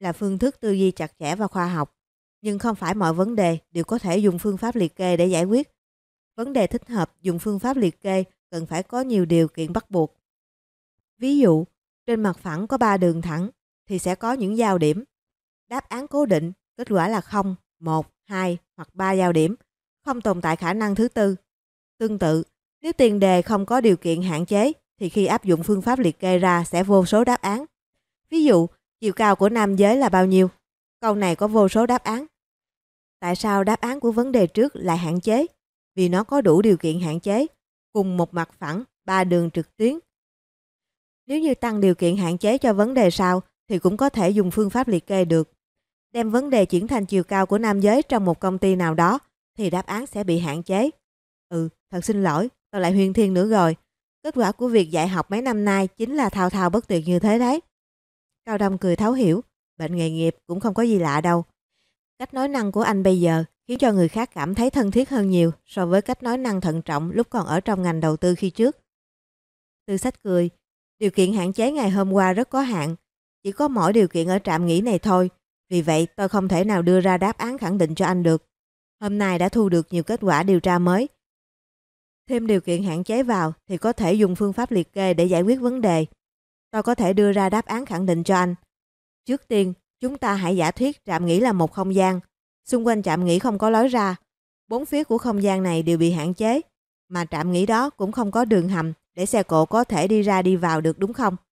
là phương thức tư duy chặt chẽ và khoa học, nhưng không phải mọi vấn đề đều có thể dùng phương pháp liệt kê để giải quyết. Vấn đề thích hợp dùng phương pháp liệt kê cần phải có nhiều điều kiện bắt buộc. Ví dụ, trên mặt phẳng có ba đường thẳng thì sẽ có những giao điểm. Đáp án cố định, kết quả là không, một, hai hoặc ba giao điểm, không tồn tại khả năng thứ tư. Tương tự, nếu tiền đề không có điều kiện hạn chế thì khi áp dụng phương pháp liệt kê ra sẽ vô số đáp án. Ví dụ, chiều cao của nam giới là bao nhiêu? Câu này có vô số đáp án. Tại sao đáp án của vấn đề trước lại hạn chế? Vì nó có đủ điều kiện hạn chế, cùng một mặt phẳng, ba đường trực tuyến. Nếu như tăng điều kiện hạn chế cho vấn đề sau thì cũng có thể dùng phương pháp liệt kê được. Đem vấn đề chuyển thành chiều cao của nam giới trong một công ty nào đó thì đáp án sẽ bị hạn chế. Ừ, thật xin lỗi, tôi lại huyên thiên nữa rồi. Kết quả của việc dạy học mấy năm nay chính là thao thao bất tuyệt như thế đấy. Cao Đông cười thấu hiểu, bệnh nghề nghiệp cũng không có gì lạ đâu. Cách nói năng của anh bây giờ khiến cho người khác cảm thấy thân thiết hơn nhiều so với cách nói năng thận trọng lúc còn ở trong ngành đầu tư khi trước. Tư Sách cười, điều kiện hạn chế ngày hôm qua rất có hạn, chỉ có mỗi điều kiện ở trạm nghỉ này thôi, vì vậy tôi không thể nào đưa ra đáp án khẳng định cho anh được. Hôm nay đã thu được nhiều kết quả điều tra mới. Thêm điều kiện hạn chế vào thì có thể dùng phương pháp liệt kê để giải quyết vấn đề. Tôi có thể đưa ra đáp án khẳng định cho anh. Trước tiên, chúng ta hãy giả thuyết trạm nghỉ là một không gian. Xung quanh trạm nghỉ không có lối ra. Bốn phía của không gian này đều bị hạn chế, mà trạm nghỉ đó cũng không có đường hầm để xe cộ có thể đi ra đi vào được, đúng không?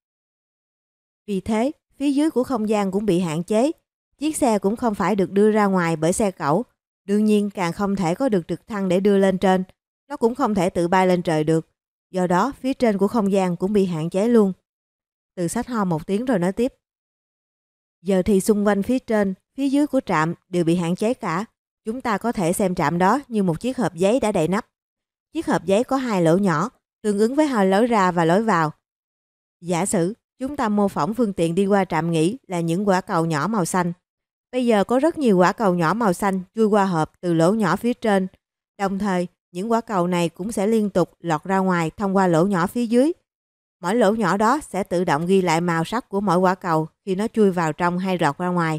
Vì thế, phía dưới của không gian cũng bị hạn chế. Chiếc xe cũng không phải được đưa ra ngoài bởi xe cẩu. Đương nhiên càng không thể có được trực thăng để đưa lên trên. Nó cũng không thể tự bay lên trời được. Do đó, phía trên của không gian cũng bị hạn chế luôn. Từ Sách ho một tiếng rồi nói tiếp. Giờ thì xung quanh phía trên, phía dưới của trạm đều bị hạn chế cả. Chúng ta có thể xem trạm đó như một chiếc hộp giấy đã đậy nắp. Chiếc hộp giấy có hai lỗ nhỏ, tương ứng với hai lối ra và lối vào. Giả sử, chúng ta mô phỏng phương tiện đi qua trạm nghỉ là những quả cầu nhỏ màu xanh. Bây giờ có rất nhiều quả cầu nhỏ màu xanh chui qua hộp từ lỗ nhỏ phía trên. Đồng thời, những quả cầu này cũng sẽ liên tục lọt ra ngoài thông qua lỗ nhỏ phía dưới. Mỗi lỗ nhỏ đó sẽ tự động ghi lại màu sắc của mỗi quả cầu khi nó chui vào trong hay lọt ra ngoài.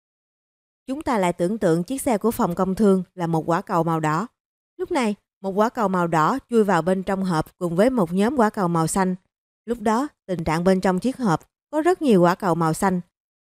Chúng ta lại tưởng tượng chiếc xe của phòng công thương là một quả cầu màu đỏ. Lúc này, một quả cầu màu đỏ chui vào bên trong hộp cùng với một nhóm quả cầu màu xanh. Lúc đó, tình trạng bên trong chiếc hộp có rất nhiều quả cầu màu xanh.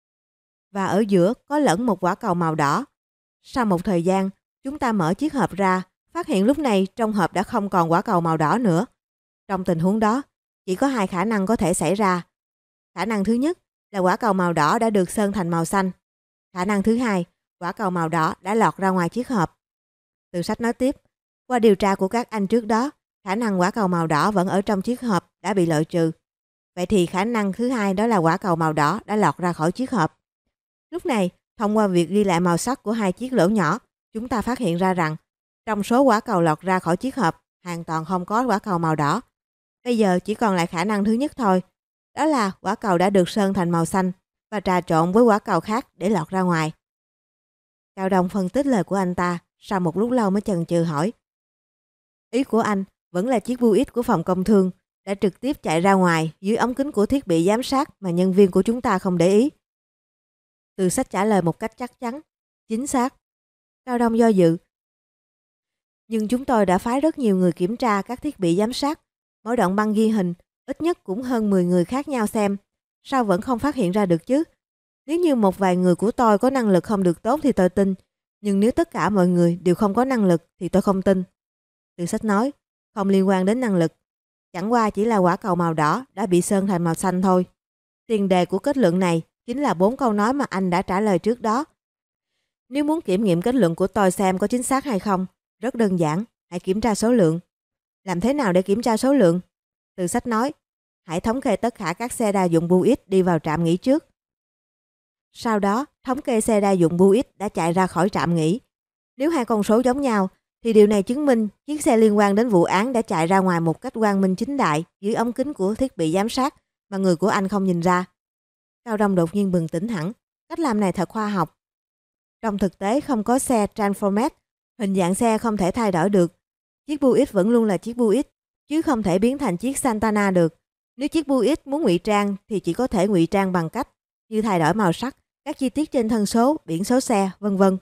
Và ở giữa có lẫn một quả cầu màu đỏ. Sau một thời gian, chúng ta mở chiếc hộp ra, phát hiện lúc này trong hộp đã không còn quả cầu màu đỏ nữa. Trong tình huống đó, chỉ có hai khả năng có thể xảy ra. Khả năng thứ nhất là quả cầu màu đỏ đã được sơn thành màu xanh. Khả năng thứ hai, quả cầu màu đỏ đã lọt ra ngoài chiếc hộp. Từ Sách nói tiếp, qua điều tra của các anh trước đó, khả năng quả cầu màu đỏ vẫn ở trong chiếc hộp đã bị loại trừ. Vậy thì khả năng thứ hai đó là quả cầu màu đỏ đã lọt ra khỏi chiếc hộp. Lúc này, thông qua việc ghi lại màu sắc của hai chiếc lỗ nhỏ, chúng ta phát hiện ra rằng trong số quả cầu lọt ra khỏi chiếc hộp, hoàn toàn không có quả cầu màu đỏ. Bây giờ chỉ còn lại khả năng thứ nhất thôi. Đó là quả cầu đã được sơn thành màu xanh và trà trộn với quả cầu khác để lọt ra ngoài. Cao Đông phân tích lời của anh ta, sau một lúc lâu mới chần chừ hỏi. Ý của anh vẫn là chiếc Buick của phòng công thương đã trực tiếp chạy ra ngoài dưới ống kính của thiết bị giám sát mà nhân viên của chúng ta không để ý. Từ Sách trả lời một cách chắc chắn. Chính xác. Cao Đông do dự. Nhưng chúng tôi đã phái rất nhiều người kiểm tra các thiết bị giám sát. Mỗi đoạn băng ghi hình, ít nhất cũng hơn mười người khác nhau xem. Sao vẫn không phát hiện ra được chứ? Nếu như một vài người của tôi có năng lực không được tốt thì tôi tin. Nhưng nếu tất cả mọi người đều không có năng lực thì tôi không tin. Từ Sách nói, không liên quan đến năng lực. Chẳng qua chỉ là quả cầu màu đỏ đã bị sơn thành màu xanh thôi. Tiền đề của kết luận này chính là bốn câu nói mà anh đã trả lời trước đó. Nếu muốn kiểm nghiệm kết luận của tôi xem có chính xác hay không, rất đơn giản, hãy kiểm tra số lượng. Làm thế nào để kiểm tra số lượng? Từ Sách nói, hãy thống kê tất cả các xe đa dụng Buick đi vào trạm nghỉ trước. Sau đó, thống kê xe đa dụng Buick đã chạy ra khỏi trạm nghỉ. Nếu hai con số giống nhau, thì điều này chứng minh chiếc xe liên quan đến vụ án đã chạy ra ngoài một cách quang minh chính đại dưới ống kính của thiết bị giám sát mà người của anh không nhìn ra. Cao Đông đột nhiên bừng tỉnh hẳn, cách làm này thật khoa học. Trong thực tế không có xe Transformers, hình dạng xe không thể thay đổi được. Chiếc Buick vẫn luôn là chiếc Buick, chứ không thể biến thành chiếc Santana được. Nếu chiếc Buick muốn ngụy trang thì chỉ có thể ngụy trang bằng cách như thay đổi màu sắc các chi tiết trên thân số, biển số xe, vân vân.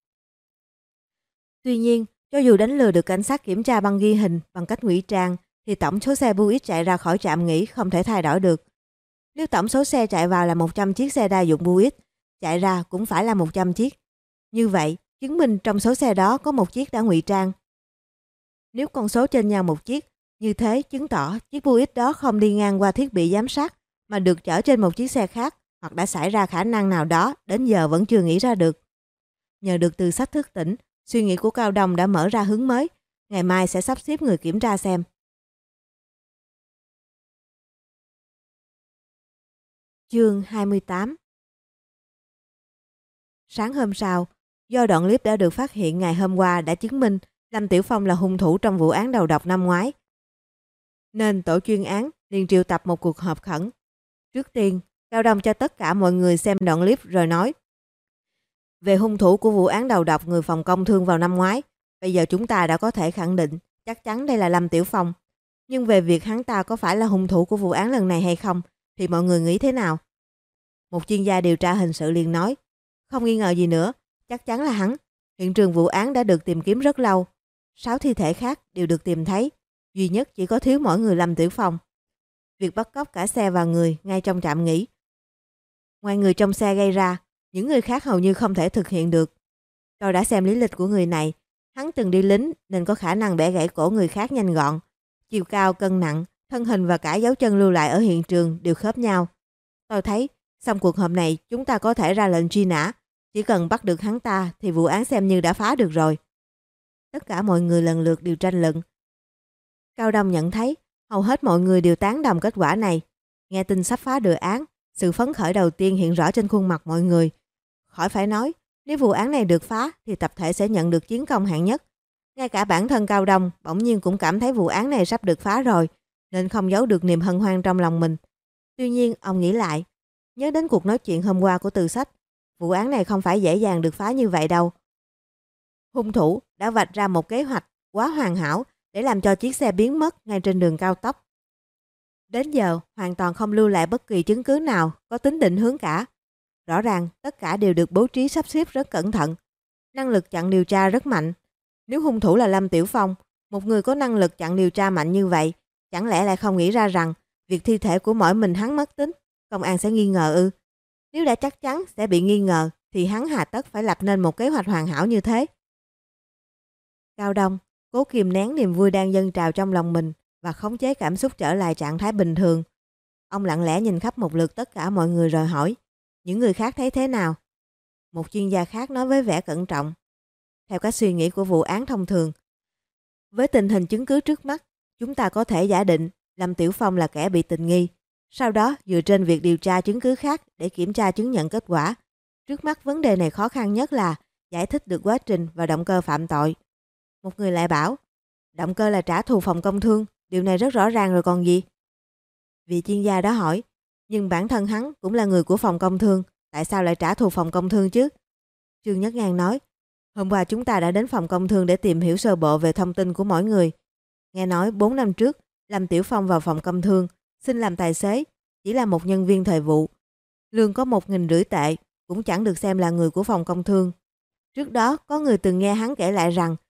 Tuy nhiên, cho dù đánh lừa được cảnh sát kiểm tra băng ghi hình bằng cách ngụy trang, thì tổng số xe Buick chạy ra khỏi trạm nghỉ không thể thay đổi được. Nếu tổng số xe chạy vào là một trăm chiếc xe đa dụng Buick, chạy ra cũng phải là một trăm chiếc. Như vậy, chứng minh trong số xe đó có một chiếc đã ngụy trang. Nếu con số trên nhau một chiếc, như thế chứng tỏ chiếc Buick đó không đi ngang qua thiết bị giám sát mà được chở trên một chiếc xe khác, hoặc đã xảy ra khả năng nào đó đến giờ vẫn chưa nghĩ ra được. Nhờ được từ sách thức tỉnh, suy nghĩ của Cao Đông đã mở ra hướng mới. Ngày mai sẽ sắp xếp người kiểm tra xem. Chương hai mươi tám. Sáng hôm sau, do đoạn clip đã được phát hiện ngày hôm qua đã chứng minh Lâm Tiểu Phong là hung thủ trong vụ án đầu độc năm ngoái, nên tổ chuyên án liền triệu tập một cuộc họp khẩn. Trước tiên, Cao Đông cho tất cả mọi người xem đoạn clip rồi nói: về hung thủ của vụ án đầu độc người phòng công thương vào năm ngoái, bây giờ chúng ta đã có thể khẳng định chắc chắn đây là Lâm Tiểu Phong. Nhưng về việc hắn ta có phải là hung thủ của vụ án lần này hay không, thì mọi người nghĩ thế nào? Một chuyên gia điều tra hình sự liền nói: không nghi ngờ gì nữa, chắc chắn là hắn. Hiện trường vụ án đã được tìm kiếm rất lâu. Sáu thi thể khác đều được tìm thấy, duy nhất chỉ có thiếu mỗi người Lâm Tiểu Phong. Việc bắt cóc cả xe và người ngay trong trạm nghỉ, ngoài người trong xe gây ra, những người khác hầu như không thể thực hiện được. Tôi đã xem lý lịch của người này, hắn từng đi lính nên có khả năng bẻ gãy cổ người khác nhanh gọn. Chiều cao, cân nặng, thân hình và cả dấu chân lưu lại ở hiện trường đều khớp nhau. Tôi thấy, xong cuộc họp này chúng ta có thể ra lệnh truy nã. Chỉ cần bắt được hắn ta thì vụ án xem như đã phá được rồi. Tất cả mọi người lần lượt đều tranh luận. Cao Đông nhận thấy hầu hết mọi người đều tán đồng kết quả này. Nghe tin sắp phá được án, sự phấn khởi đầu tiên hiện rõ trên khuôn mặt mọi người. Khỏi phải nói, nếu vụ án này được phá thì tập thể sẽ nhận được chiến công hạng nhất. Ngay cả bản thân Cao Đông bỗng nhiên cũng cảm thấy vụ án này sắp được phá rồi, nên không giấu được niềm hân hoan trong lòng mình. Tuy nhiên, ông nghĩ lại, nhớ đến cuộc nói chuyện hôm qua của Từ Sách, vụ án này không phải dễ dàng được phá như vậy đâu. Hung thủ đã vạch ra một kế hoạch quá hoàn hảo để làm cho chiếc xe biến mất ngay trên đường cao tốc. Đến giờ, hoàn toàn không lưu lại bất kỳ chứng cứ nào có tính định hướng cả. Rõ ràng, tất cả đều được bố trí sắp xếp rất cẩn thận. Năng lực chặn điều tra rất mạnh. Nếu hung thủ là Lâm Tiểu Phong, một người có năng lực chặn điều tra mạnh như vậy, chẳng lẽ lại không nghĩ ra rằng việc thi thể của mỗi mình hắn mất tích, công an sẽ nghi ngờ ư? Nếu đã chắc chắn sẽ bị nghi ngờ, thì hắn hà tất phải lập nên một kế hoạch hoàn hảo như thế. Cao Đông cố kìm nén niềm vui đang dâng trào trong lòng mình và khống chế cảm xúc trở lại trạng thái bình thường. Ông lặng lẽ nhìn khắp một lượt tất cả mọi người rồi hỏi: những người khác thấy thế nào? Một chuyên gia khác nói với vẻ cẩn trọng: theo cách suy nghĩ của vụ án thông thường, với tình hình chứng cứ trước mắt, chúng ta có thể giả định Lâm Tiểu Phong là kẻ bị tình nghi. Sau đó dựa trên việc điều tra chứng cứ khác để kiểm tra chứng nhận kết quả. Trước mắt vấn đề này khó khăn nhất là giải thích được quá trình và động cơ phạm tội. Một người lại bảo: động cơ là trả thù phòng công thương, điều này rất rõ ràng rồi còn gì? Vị chuyên gia đó hỏi: nhưng bản thân hắn cũng là người của phòng công thương, tại sao lại trả thù phòng công thương chứ? Trương Nhất Ngang nói: hôm qua chúng ta đã đến phòng công thương để tìm hiểu sơ bộ về thông tin của mỗi người. Nghe nói bốn năm trước, Lâm Tiểu Phong vào phòng công thương, xin làm tài xế, chỉ là một nhân viên thời vụ. Lương có một nghìn rưỡi tệ, cũng chẳng được xem là người của phòng công thương. Trước đó có người từng nghe hắn kể lại rằng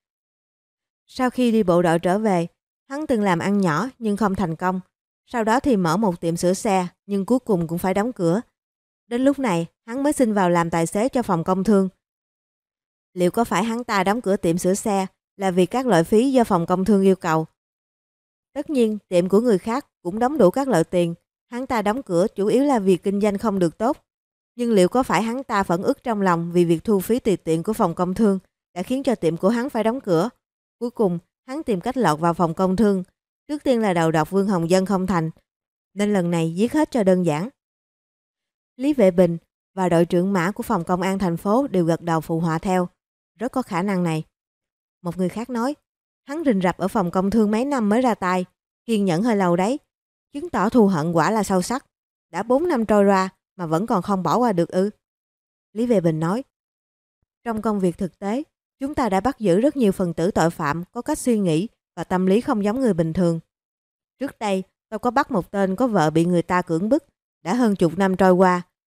sau khi đi bộ đội trở về, hắn từng làm ăn nhỏ nhưng không thành công. Sau đó thì mở một tiệm sửa xe nhưng cuối cùng cũng phải đóng cửa. Đến lúc này hắn mới xin vào làm tài xế cho phòng công thương. Liệu có phải hắn ta đóng cửa tiệm sửa xe là vì các loại phí do phòng công thương yêu cầu? Tất nhiên tiệm của người khác cũng đóng đủ các loại tiền. Hắn ta đóng cửa chủ yếu là vì kinh doanh không được tốt. Nhưng liệu có phải hắn ta phẫn ức trong lòng vì việc thu phí tùy tiện của phòng công thương đã khiến cho tiệm của hắn phải đóng cửa? Cuối cùng hắn tìm cách lọt vào phòng công thương. Trước tiên là đầu độc Vương Hồng Dân không thành, nên lần này giết hết cho đơn giản. Lý Vệ Bình và đội trưởng Mã của phòng công an thành phố đều gật đầu phụ họa theo. Rất có khả năng này. Một người khác nói: hắn rình rập ở phòng công thương mấy năm mới ra tay, kiên nhẫn hơi lâu đấy, chứng tỏ thù hận quả là sâu sắc. Đã bốn năm trôi qua mà vẫn còn không bỏ qua được ư? Lý Vệ Bình nói: trong công việc thực tế, chúng ta đã bắt giữ rất nhiều phần tử tội phạm có cách suy nghĩ và tâm lý không giống người bình thường. Trước đây, tôi có bắt một tên có vợ bị người ta cưỡng bức. Đã hơn chục năm trôi qua,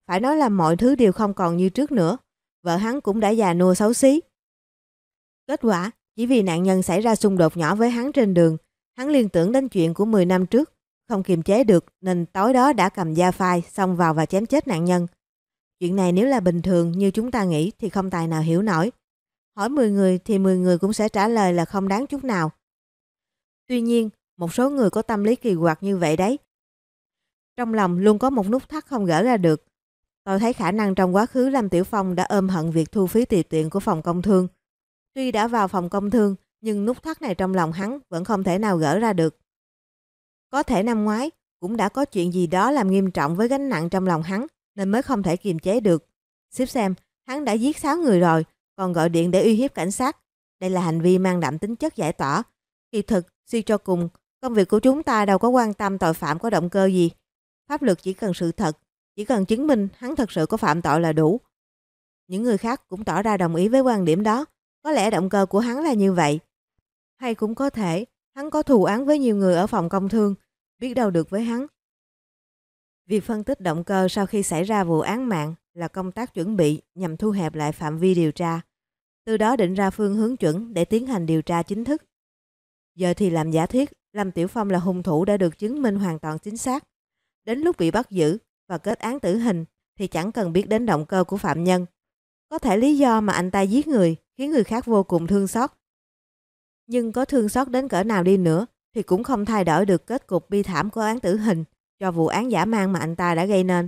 phải nói là mọi thứ đều không còn như trước nữa. Vợ hắn cũng đã già nua xấu xí. Kết quả, chỉ vì nạn nhân xảy ra xung đột nhỏ với hắn trên đường, hắn liên tưởng đến chuyện của mười năm trước, không kiềm chế được nên tối đó đã cầm dao phai xông vào và chém chết nạn nhân. Chuyện này nếu là bình thường như chúng ta nghĩ thì không tài nào hiểu nổi. Hỏi mười người thì mười người cũng sẽ trả lời là không đáng chút nào. Tuy nhiên, một số người có tâm lý kỳ quặc như vậy đấy. Trong lòng luôn có một nút thắt không gỡ ra được. Tôi thấy khả năng trong quá khứ Lâm Tiểu Phong đã ôm hận việc thu phí tùy tiện của phòng công thương. Tuy đã vào phòng công thương, nhưng nút thắt này trong lòng hắn vẫn không thể nào gỡ ra được. Có thể năm ngoái cũng đã có chuyện gì đó làm nghiêm trọng với gánh nặng trong lòng hắn, nên mới không thể kiềm chế được. Xếp xem, hắn đã giết sáu người rồi, còn gọi điện để uy hiếp cảnh sát. Đây là hành vi mang đậm tính chất giải tỏa. Kỳ thực, suy cho cùng, công việc của chúng ta đâu có quan tâm tội phạm có động cơ gì. Pháp luật chỉ cần sự thật, chỉ cần chứng minh hắn thật sự có phạm tội là đủ. Những người khác cũng tỏ ra đồng ý với quan điểm đó. Có lẽ động cơ của hắn là như vậy. Hay cũng có thể, hắn có thù oán với nhiều người ở phòng công thương, biết đâu được với hắn. Việc phân tích động cơ sau khi xảy ra vụ án mạng là công tác chuẩn bị nhằm thu hẹp lại phạm vi điều tra, từ đó định ra phương hướng chuẩn để tiến hành điều tra chính thức. Giờ thì làm giả thuyết Lâm Tiểu Phong là hung thủ đã được chứng minh hoàn toàn chính xác. Đến lúc bị bắt giữ và kết án tử hình thì chẳng cần biết đến động cơ của phạm nhân. Có thể lý do mà anh ta giết người khiến người khác vô cùng thương xót. Nhưng có thương xót đến cỡ nào đi nữa thì cũng không thay đổi được kết cục bi thảm của án tử hình cho vụ án dã man mà anh ta đã gây nên.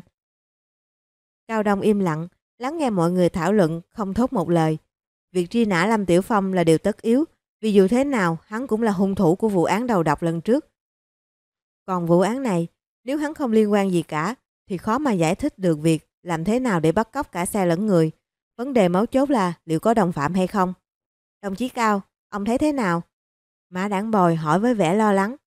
Cao Đông im lặng, lắng nghe mọi người thảo luận, không thốt một lời. Việc truy nã Lâm Tiểu Phong là điều tất yếu, vì dù thế nào hắn cũng là hung thủ của vụ án đầu độc lần trước. Còn vụ án này, nếu hắn không liên quan gì cả thì khó mà giải thích được việc làm thế nào để bắt cóc cả xe lẫn người. Vấn đề mấu chốt là liệu có đồng phạm hay không. Đồng chí Cao, ông thấy thế nào? Mã Đảng Bồi hỏi với vẻ lo lắng.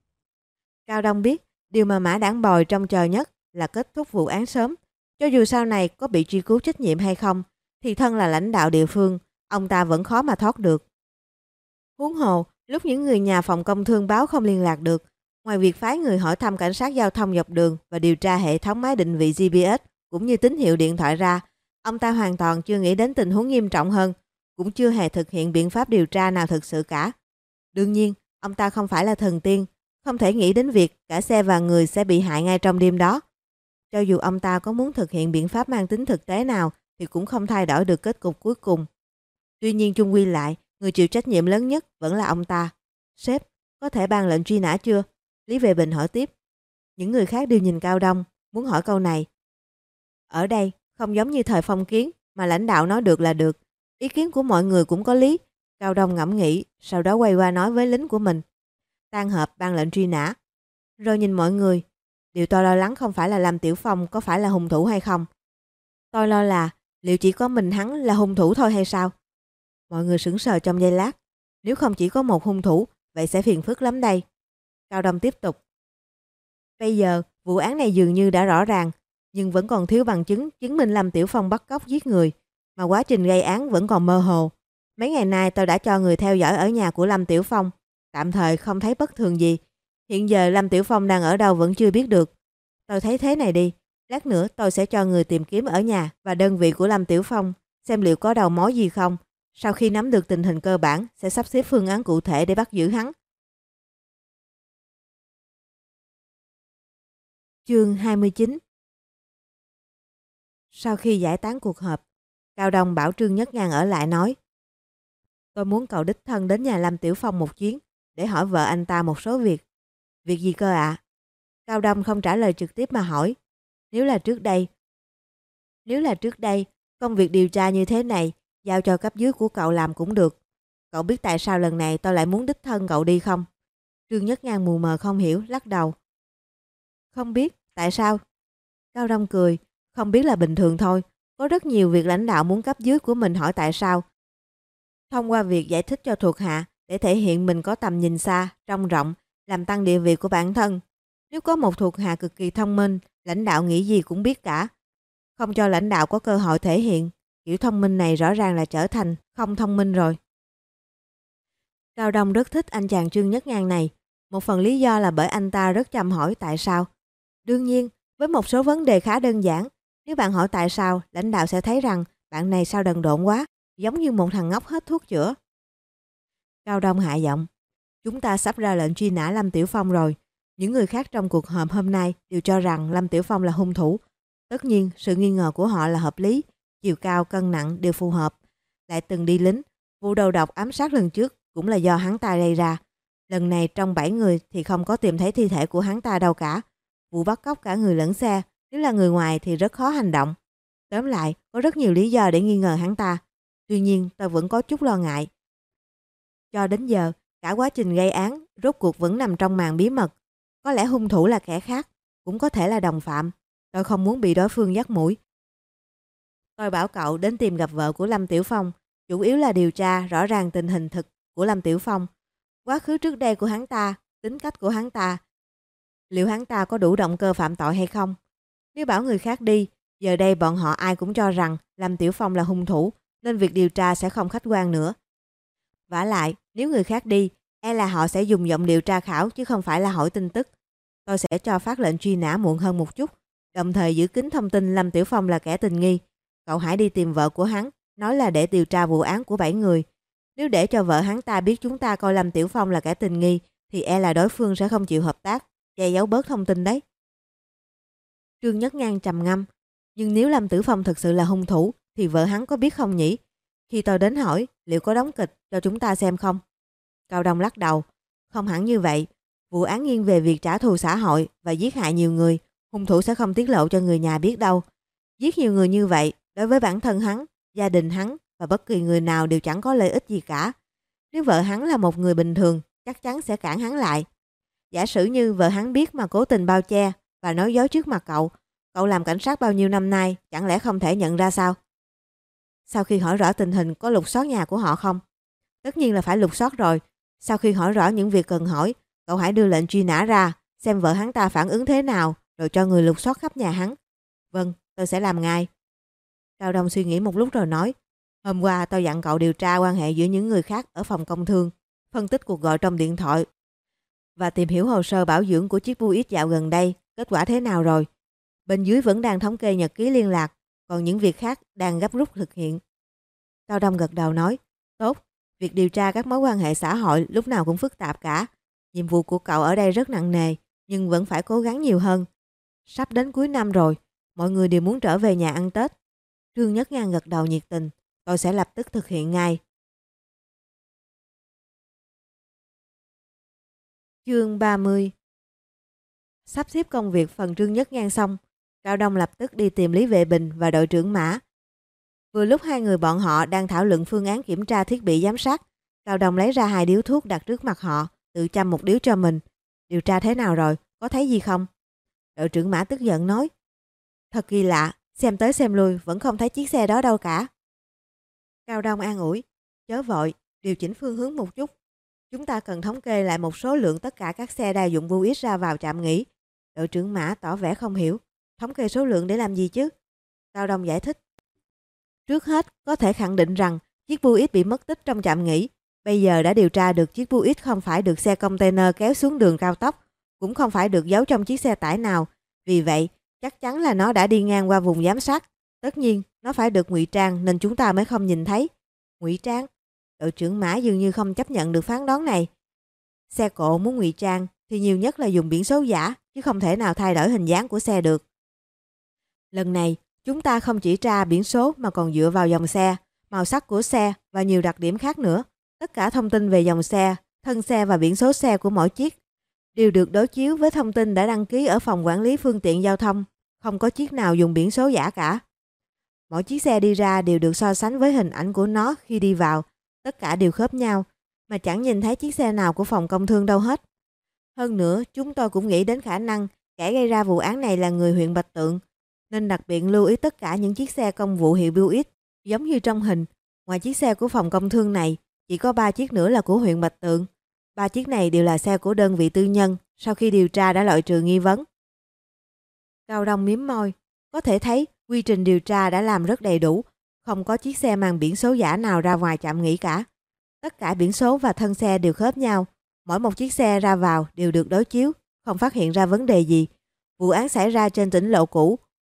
Cao Đông biết điều mà Mã Đảng Bồi trông chờ nhất là kết thúc vụ án sớm. Cho dù sau này có bị truy cứu trách nhiệm hay không thì thân là lãnh đạo địa phương, ông ta vẫn khó mà thoát được. Huống hồ, lúc những người nhà phòng công thương báo không liên lạc được, ngoài việc phái người hỏi thăm cảnh sát giao thông dọc đường và điều tra hệ thống máy định vị giê pê ét cũng như tín hiệu điện thoại ra, ông ta hoàn toàn chưa nghĩ đến tình huống nghiêm trọng hơn, cũng chưa hề thực hiện biện pháp điều tra nào thực sự cả. Đương nhiên, ông ta không phải là thần tiên, không thể nghĩ đến việc cả xe và người sẽ bị hại ngay trong đêm đó. Cho dù ông ta có muốn thực hiện biện pháp mang tính thực tế nào thì cũng không thay đổi được kết cục cuối cùng. Tuy nhiên chung quy lại, người chịu trách nhiệm lớn nhất vẫn là ông ta. Sếp, có thể ban lệnh truy nã chưa? Lý Vệ Bình hỏi tiếp. Những người khác đều nhìn Cao Đông, muốn hỏi câu này. Ở đây, không giống như thời phong kiến mà lãnh đạo nói được là được. Ý kiến của mọi người cũng có lý. Cao Đông ngẫm nghĩ, sau đó quay qua nói với lính của mình. Tan họp ban lệnh truy nã. Rồi nhìn mọi người. Điều tôi lo lắng không phải là Lâm Tiểu Phong có phải là hung thủ hay không. Tôi lo là liệu chỉ có mình hắn là hung thủ thôi hay sao? Mọi người sững sờ trong giây lát. Nếu không chỉ có một hung thủ, vậy sẽ phiền phức lắm đây. Cao Đông tiếp tục. Bây giờ, vụ án này dường như đã rõ ràng, nhưng vẫn còn thiếu bằng chứng chứng minh Lâm Tiểu Phong bắt cóc giết người, mà quá trình gây án vẫn còn mơ hồ. Mấy ngày nay tôi đã cho người theo dõi ở nhà của Lâm Tiểu Phong, tạm thời không thấy bất thường gì. Hiện giờ Lâm Tiểu Phong đang ở đâu vẫn chưa biết được. Tôi thấy thế này đi, lát nữa tôi sẽ cho người tìm kiếm ở nhà và đơn vị của Lâm Tiểu Phong, xem liệu có đầu mối gì không. Sau khi nắm được tình hình cơ bản, sẽ sắp xếp phương án cụ thể để bắt giữ hắn. Chương hai mươi chín. Sau khi giải tán cuộc họp, Cao Đông bảo Trương Nhất Ngang ở lại nói: Tôi muốn cậu đích thân đến nhà Lâm Tiểu Phong một chuyến để hỏi vợ anh ta một số việc. Việc gì cơ ạ? À? Cao Đông không trả lời trực tiếp mà hỏi. Nếu là trước đây, nếu là trước đây, công việc điều tra như thế này giao cho cấp dưới của cậu làm cũng được. Cậu biết tại sao lần này tôi lại muốn đích thân cậu đi không? Trương Nhất Ngang mù mờ không hiểu, lắc đầu. Không biết, tại sao? Cao Đông cười, không biết là bình thường thôi. Có rất nhiều việc lãnh đạo muốn cấp dưới của mình hỏi tại sao. Thông qua việc giải thích cho thuộc hạ để thể hiện mình có tầm nhìn xa, trông rộng, làm tăng địa vị của bản thân. Nếu có một thuộc hạ cực kỳ thông minh, lãnh đạo nghĩ gì cũng biết cả. Không cho lãnh đạo có cơ hội thể hiện, kiểu thông minh này rõ ràng là trở thành không thông minh rồi. Cao Đông rất thích anh chàng Trương Nhất Ngang này. Một phần lý do là bởi anh ta rất chăm hỏi tại sao. Đương nhiên, với một số vấn đề khá đơn giản, Nếu bạn hỏi tại sao, lãnh đạo sẽ thấy rằng bạn này sao đần độn quá, giống như một thằng ngốc hết thuốc chữa. Cao Đông hạ giọng. Chúng ta sắp ra lệnh truy nã Lâm Tiểu Phong rồi. Những người khác trong cuộc họp hôm nay đều cho rằng Lâm Tiểu Phong là hung thủ. Tất nhiên, sự nghi ngờ của họ là hợp lý, chiều cao, cân nặng đều phù hợp. Lại từng đi lính, vụ đầu độc ám sát lần trước cũng là do hắn ta gây ra. Lần này trong bảy người thì không có tìm thấy thi thể của hắn ta đâu cả. Vụ bắt cóc cả người lẫn xe, nếu là người ngoài thì rất khó hành động. Tóm lại, có rất nhiều lý do để nghi ngờ hắn ta. Tuy nhiên, tôi vẫn có chút lo ngại. Cho đến giờ, cả quá trình gây án rốt cuộc vẫn nằm trong màn bí mật. Có lẽ hung thủ là kẻ khác, cũng có thể là đồng phạm. Tôi không muốn bị đối phương dắt mũi. Tôi bảo cậu đến tìm gặp vợ của Lâm Tiểu Phong, chủ yếu là điều tra rõ ràng tình hình thực của Lâm Tiểu Phong, quá khứ trước đây của hắn ta, tính cách của hắn ta. Liệu hắn ta có đủ động cơ phạm tội hay không? Nếu bảo người khác đi, giờ đây bọn họ ai cũng cho rằng Lâm Tiểu Phong là hung thủ, nên việc điều tra sẽ không khách quan nữa. Vả lại, nếu người khác đi, e là họ sẽ dùng giọng điệu tra khảo chứ không phải là hỏi tin tức. Tôi sẽ cho phát lệnh truy nã muộn hơn một chút, đồng thời giữ kín thông tin Lâm Tiểu Phong là kẻ tình nghi. Cậu hãy đi tìm vợ của hắn, nói là để điều tra vụ án của bảy người. Nếu để cho vợ hắn ta biết chúng ta coi Lâm Tiểu Phong là kẻ tình nghi, thì e là đối phương sẽ không chịu hợp tác, che giấu bớt thông tin đấy. Trương Nhất Ngang trầm ngâm. Nhưng nếu Lâm Tiểu Phong thực sự là hung thủ, thì vợ hắn có biết không nhỉ? Khi tôi đến hỏi, liệu có đóng kịch cho chúng ta xem không? Cao Đông lắc đầu. Không hẳn như vậy. Vụ án nghiêng về việc trả thù xã hội và giết hại nhiều người. Hung thủ sẽ không tiết lộ cho người nhà biết đâu. Giết nhiều người như vậy, đối với bản thân hắn, gia đình hắn và bất kỳ người nào đều chẳng có lợi ích gì cả. Nếu vợ hắn là một người bình thường, chắc chắn sẽ cản hắn lại. Giả sử như vợ hắn biết mà cố tình bao che và nói dối trước mặt cậu, cậu làm cảnh sát bao nhiêu năm nay, chẳng lẽ không thể nhận ra sao? Sau khi hỏi rõ tình hình có lục soát nhà của họ không? Tất nhiên là phải lục soát rồi. Sau khi hỏi rõ những việc cần hỏi, cậu hãy đưa lệnh truy nã ra, xem vợ hắn ta phản ứng thế nào, rồi cho người lục soát khắp nhà hắn. Vâng, tôi sẽ làm ngay. Cao Đông suy nghĩ một lúc rồi nói, hôm qua tôi dặn cậu điều tra quan hệ giữa những người khác ở phòng công thương, phân tích cuộc gọi trong điện thoại và tìm hiểu hồ sơ bảo dưỡng của chiếc Buick dạo gần đây, kết quả thế nào rồi? Bên dưới vẫn đang thống kê nhật ký liên lạc, còn những việc khác đang gấp rút thực hiện. Cao Đông gật đầu nói, tốt, việc điều tra các mối quan hệ xã hội lúc nào cũng phức tạp cả. Nhiệm vụ của cậu ở đây rất nặng nề, nhưng vẫn phải cố gắng nhiều hơn. Sắp đến cuối năm rồi, mọi người đều muốn trở về nhà ăn Tết. Trương Nhất Ngang gật đầu nhiệt tình, tôi sẽ lập tức thực hiện ngay. Chương ba mươi. Sắp xếp công việc phần Trương Nhất Ngang xong, Cao Đông lập tức đi tìm Lý Vệ Bình và đội trưởng Mã. Vừa lúc hai người bọn họ đang thảo luận phương án kiểm tra thiết bị giám sát, Cao Đông lấy ra hai điếu thuốc đặt trước mặt họ, tự châm một điếu cho mình. Điều tra thế nào rồi, có thấy gì không? Đội trưởng Mã tức giận nói, thật kỳ lạ, xem tới xem lui vẫn không thấy chiếc xe đó đâu cả. Cao Đông an ủi, chớ vội, điều chỉnh phương hướng một chút. Chúng ta cần thống kê lại một số lượng tất cả các xe đa dụng Buick ra vào trạm nghỉ. Đội trưởng Mã tỏ vẻ không hiểu, thống kê số lượng để làm gì chứ? Cao Đông giải thích. Trước hết, có thể khẳng định rằng chiếc Buick bị mất tích trong trạm nghỉ. Bây giờ đã điều tra được chiếc Buick không phải được xe container kéo xuống đường cao tốc, cũng không phải được giấu trong chiếc xe tải nào. Vì vậy, chắc chắn là nó đã đi ngang qua vùng giám sát. Tất nhiên, nó phải được ngụy trang nên chúng ta mới không nhìn thấy. Ngụy trang? Đội trưởng Mã dường như không chấp nhận được phán đoán này. Xe cộ muốn ngụy trang thì nhiều nhất là dùng biển số giả, chứ không thể nào thay đổi hình dáng của xe được. Lần này, chúng ta không chỉ tra biển số mà còn dựa vào dòng xe, màu sắc của xe và nhiều đặc điểm khác nữa. Tất cả thông tin về dòng xe, thân xe và biển số xe của mỗi chiếc đều được đối chiếu với thông tin đã đăng ký ở phòng quản lý phương tiện giao thông. Không có chiếc nào dùng biển số giả cả. Mỗi chiếc xe đi ra đều được so sánh với hình ảnh của nó khi đi vào. Tất cả đều khớp nhau, mà chẳng nhìn thấy chiếc xe nào của phòng công thương đâu hết. Hơn nữa, chúng tôi cũng nghĩ đến khả năng kẻ gây ra vụ án này là người huyện Bạch Tượng, nên đặc biệt lưu ý tất cả những chiếc xe công vụ hiệu Buick, giống như trong hình. Ngoài chiếc xe của phòng công thương này, chỉ có ba chiếc nữa là của huyện Bạch Tượng. Ba chiếc này đều là xe của đơn vị tư nhân, sau khi điều tra đã loại trừ nghi vấn. Cao Đông mím môi, có thể thấy quy trình điều tra đã làm rất đầy đủ, không có chiếc xe mang biển số giả nào ra ngoài trạm nghỉ cả. Tất cả biển số và thân xe đều khớp nhau, mỗi một chiếc xe ra vào đều được đối chiếu, không phát hiện ra vấn đề gì. Vụ án xảy ra trên tỉnh lộ cũ,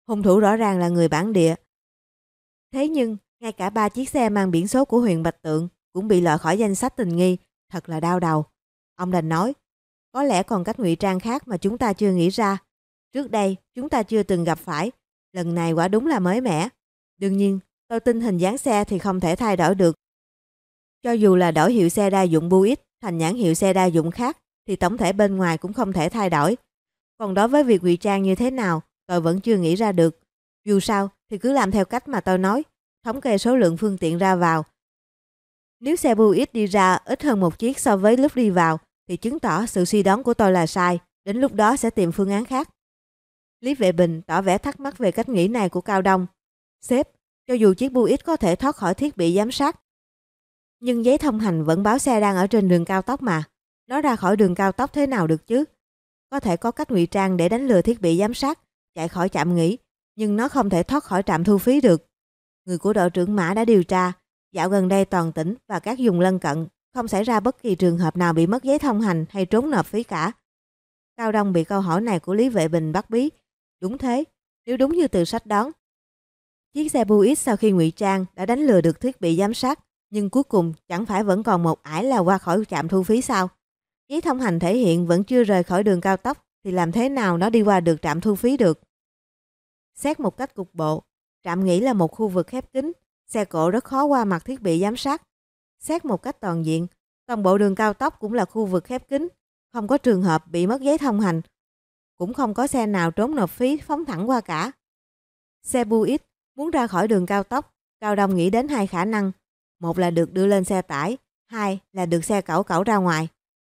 Hung thủ rõ ràng là người bản địa. Thế nhưng, ngay cả ba chiếc xe mang biển số của huyện Bạch Tượng cũng bị loại khỏi danh sách tình nghi, thật là đau đầu. Ông đành nói, có lẽ còn cách ngụy trang khác mà chúng ta chưa nghĩ ra. Trước đây, chúng ta chưa từng gặp phải. Lần này quả đúng là mới mẻ. Đương nhiên, tôi tin hình dáng xe thì không thể thay đổi được. Cho dù là đổi hiệu xe đa dụng Buick thành nhãn hiệu xe đa dụng khác, thì tổng thể bên ngoài cũng không thể thay đổi. Còn đối với việc ngụy trang như thế nào, tôi vẫn chưa nghĩ ra được. Dù sao thì cứ làm theo cách mà tôi nói, thống kê số lượng phương tiện ra vào. Nếu xe Buick đi ra ít hơn một chiếc so với lúc đi vào, thì chứng tỏ sự suy đoán của tôi là sai. Đến lúc đó sẽ tìm phương án khác. Lý Vệ Bình tỏ vẻ thắc mắc về cách nghĩ này của Cao Đông. Sếp, cho dù chiếc Buick có thể thoát khỏi thiết bị giám sát, nhưng giấy thông hành vẫn báo xe đang ở trên đường cao tốc mà. Nó ra khỏi đường cao tốc thế nào được chứ? Có thể có cách ngụy trang để đánh lừa thiết bị giám sát, chạy khỏi trạm nghỉ, nhưng nó không thể thoát khỏi trạm thu phí được. Người của đội trưởng Mã đã điều tra, dạo gần đây toàn tỉnh và các vùng lân cận không xảy ra bất kỳ trường hợp nào bị mất giấy thông hành hay trốn nộp phí cả. Cao Đông bị câu hỏi này của Lý Vệ Bình bắt bí. Đúng thế, nếu đúng như từ sách đoán, chiếc xe Buick sau khi ngụy trang đã đánh lừa được thiết bị giám sát, nhưng cuối cùng chẳng phải vẫn còn một ải là qua khỏi trạm thu phí sao? Giấy thông hành thể hiện vẫn chưa rời khỏi đường cao tốc thì làm thế nào nó đi qua được trạm thu phí được? Xét một cách cục bộ, trạm nghỉ là một khu vực khép kín, xe cộ rất khó qua mặt thiết bị giám sát. Xét một cách toàn diện, toàn bộ đường cao tốc cũng là khu vực khép kín, không có trường hợp bị mất giấy thông hành, cũng không có xe nào trốn nộp phí phóng thẳng qua cả. Xe Buick muốn ra khỏi đường cao tốc, Cao Đông nghĩ đến hai khả năng, một là được đưa lên xe tải, hai là được xe cẩu cẩu ra ngoài.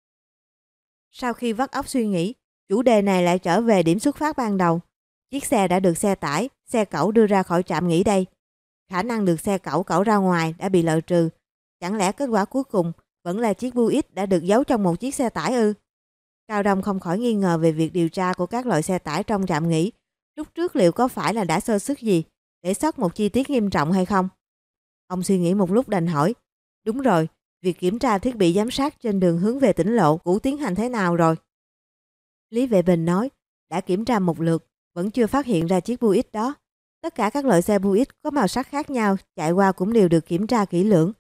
Sau khi vắt óc suy nghĩ, chủ đề này lại trở về điểm xuất phát ban đầu. Chiếc xe đã được xe tải, xe cẩu đưa ra khỏi trạm nghỉ đây. Khả năng được xe cẩu cẩu ra ngoài đã bị loại trừ. Chẳng lẽ kết quả cuối cùng vẫn là chiếc Buick đã được giấu trong một chiếc xe tải ư? Cao Đông không khỏi nghi ngờ về việc điều tra của các loại xe tải trong trạm nghỉ. Lúc trước liệu có phải là đã sơ suất gì để sót một chi tiết nghiêm trọng hay không? Ông suy nghĩ một lúc đành hỏi. Đúng rồi, việc kiểm tra thiết bị giám sát trên đường hướng về tỉnh lộ cũ tiến hành thế nào rồi? Lý Vệ Bình nói, đã kiểm tra một lượt, vẫn chưa phát hiện ra chiếc Buick đó. Tất cả các loại xe Buick có màu sắc khác nhau chạy qua cũng đều được kiểm tra kỹ lưỡng.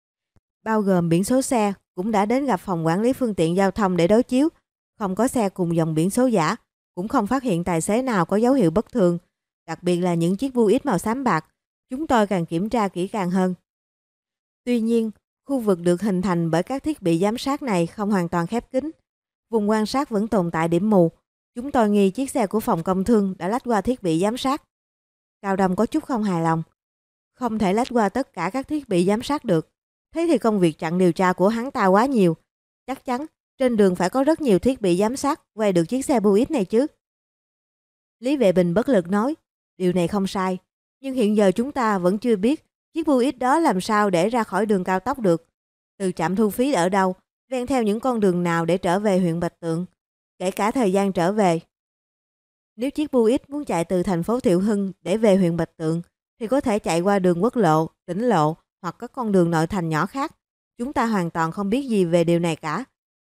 Bao gồm biển số xe cũng đã đến gặp phòng quản lý phương tiện giao thông để đối chiếu. Không có xe cùng dòng biển số giả, cũng không phát hiện tài xế nào có dấu hiệu bất thường. Đặc biệt là những chiếc Buick màu xám bạc, chúng tôi càng kiểm tra kỹ càng hơn. Tuy nhiên, khu vực được hình thành bởi các thiết bị giám sát này không hoàn toàn khép kín. Vùng quan sát vẫn tồn tại điểm mù. Chúng tôi nghi chiếc xe của phòng công thương đã lách qua thiết bị giám sát. Cao Đông có chút không hài lòng. Không thể lách qua tất cả các thiết bị giám sát được. Thế thì công việc chặn điều tra của hắn ta quá nhiều. Chắc chắn trên đường phải có rất nhiều thiết bị giám sát quay được chiếc xe Buick này chứ. Lý Vệ Bình bất lực nói, điều này không sai. Nhưng hiện giờ chúng ta vẫn chưa biết chiếc Buick đó làm sao để ra khỏi đường cao tốc được. Từ trạm thu phí ở đâu, ven theo những con đường nào để trở về huyện Bạch Tượng, kể cả thời gian trở về. Nếu chiếc Buick muốn chạy từ thành phố Thiệu Hưng để về huyện Bạch Tượng, thì có thể chạy qua đường quốc lộ, tỉnh lộ hoặc các con đường nội thành nhỏ khác. Chúng ta hoàn toàn không biết gì về điều này cả.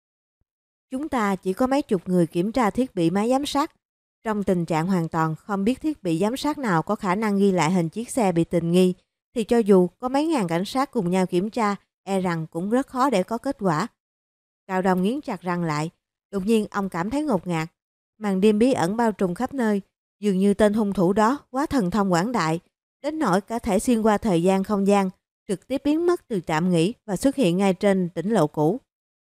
Chúng ta chỉ có mấy chục người kiểm tra thiết bị máy giám sát, trong tình trạng hoàn toàn không biết thiết bị giám sát nào có khả năng ghi lại hình chiếc xe bị tình nghi, thì cho dù có mấy ngàn cảnh sát cùng nhau kiểm tra, e rằng cũng rất khó để có kết quả. Cao Đông nghiến chặt răng lại, đột nhiên ông cảm thấy ngột ngạt. Màn đêm bí ẩn bao trùm khắp nơi, dường như tên hung thủ đó quá thần thông quảng đại, đến nỗi cả thể xuyên qua thời gian không gian, trực tiếp biến mất từ trạm nghỉ và xuất hiện ngay trên tỉnh lộ cũ.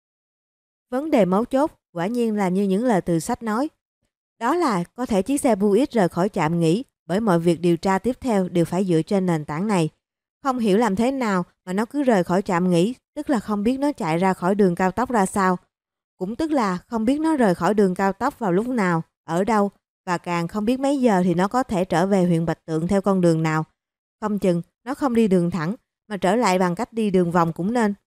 Vấn đề mấu chốt quả nhiên là như những lời từ sách nói. Đó là có thể chiếc xe Buick rời khỏi trạm nghỉ bởi mọi việc điều tra tiếp theo đều phải dựa trên nền tảng này. Không hiểu làm thế nào mà nó cứ rời khỏi trạm nghỉ, tức là không biết nó chạy ra khỏi đường cao tốc ra sao. Cũng tức là không biết nó rời khỏi đường cao tốc vào lúc nào, ở đâu, và càng không biết mấy giờ thì nó có thể trở về huyện Bạch Tượng theo con đường nào. Không chừng nó không đi đường thẳng mà trở lại bằng cách đi đường vòng cũng nên.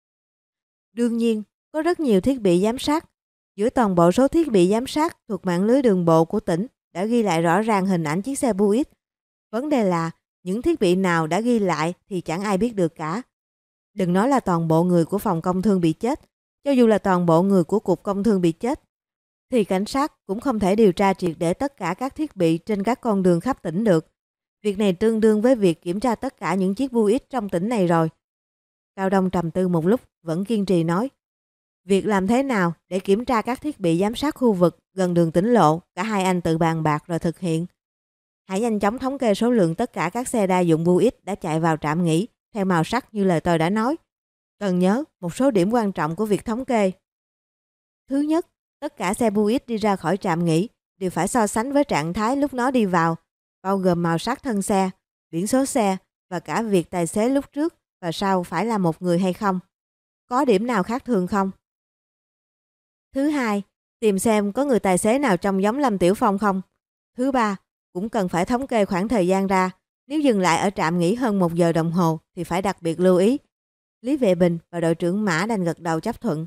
Đương nhiên, có rất nhiều thiết bị giám sát. Giữa toàn bộ số thiết bị giám sát thuộc mạng lưới đường bộ của tỉnh đã ghi lại rõ ràng hình ảnh chiếc xe Buick. Vấn đề là những thiết bị nào đã ghi lại thì chẳng ai biết được cả. Đừng nói là toàn bộ người của phòng công thương bị chết, cho dù là toàn bộ người của cục công thương bị chết, thì cảnh sát cũng không thể điều tra triệt để tất cả các thiết bị trên các con đường khắp tỉnh được. Việc này tương đương với việc kiểm tra tất cả những chiếc bua ít trong tỉnh này rồi. Cao Đông trầm tư một lúc, vẫn kiên trì nói. Việc làm thế nào để kiểm tra các thiết bị giám sát khu vực gần đường tỉnh lộ, cả hai anh tự bàn bạc rồi thực hiện. Hãy nhanh chóng thống kê số lượng tất cả các xe đa dụng bua ít đã chạy vào trạm nghỉ theo màu sắc như lời tôi đã nói. Cần nhớ một số điểm quan trọng của việc thống kê. Thứ nhất, tất cả xe bua ít đi ra khỏi trạm nghỉ đều phải so sánh với trạng thái lúc nó đi vào, bao gồm màu sắc thân xe, biển số xe và cả việc tài xế lúc trước và sau phải là một người hay không. Có điểm nào khác thường không? Thứ hai, tìm xem có người tài xế nào trông giống Lâm Tiểu Phong không. Thứ ba, cũng cần phải thống kê khoảng thời gian ra. Nếu dừng lại ở trạm nghỉ hơn một giờ đồng hồ thì phải đặc biệt lưu ý. Lý Vệ Bình và đội trưởng Mã đành gật đầu chấp thuận.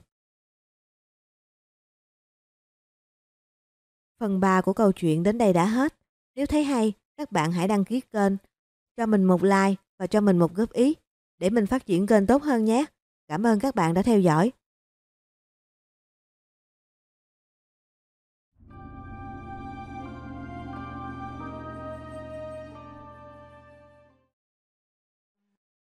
Phần ba của câu chuyện đến đây đã hết. Nếu thấy hay, các bạn hãy đăng ký kênh, cho mình một like và cho mình một góp ý để mình phát triển kênh tốt hơn nhé. Cảm ơn các bạn đã theo dõi.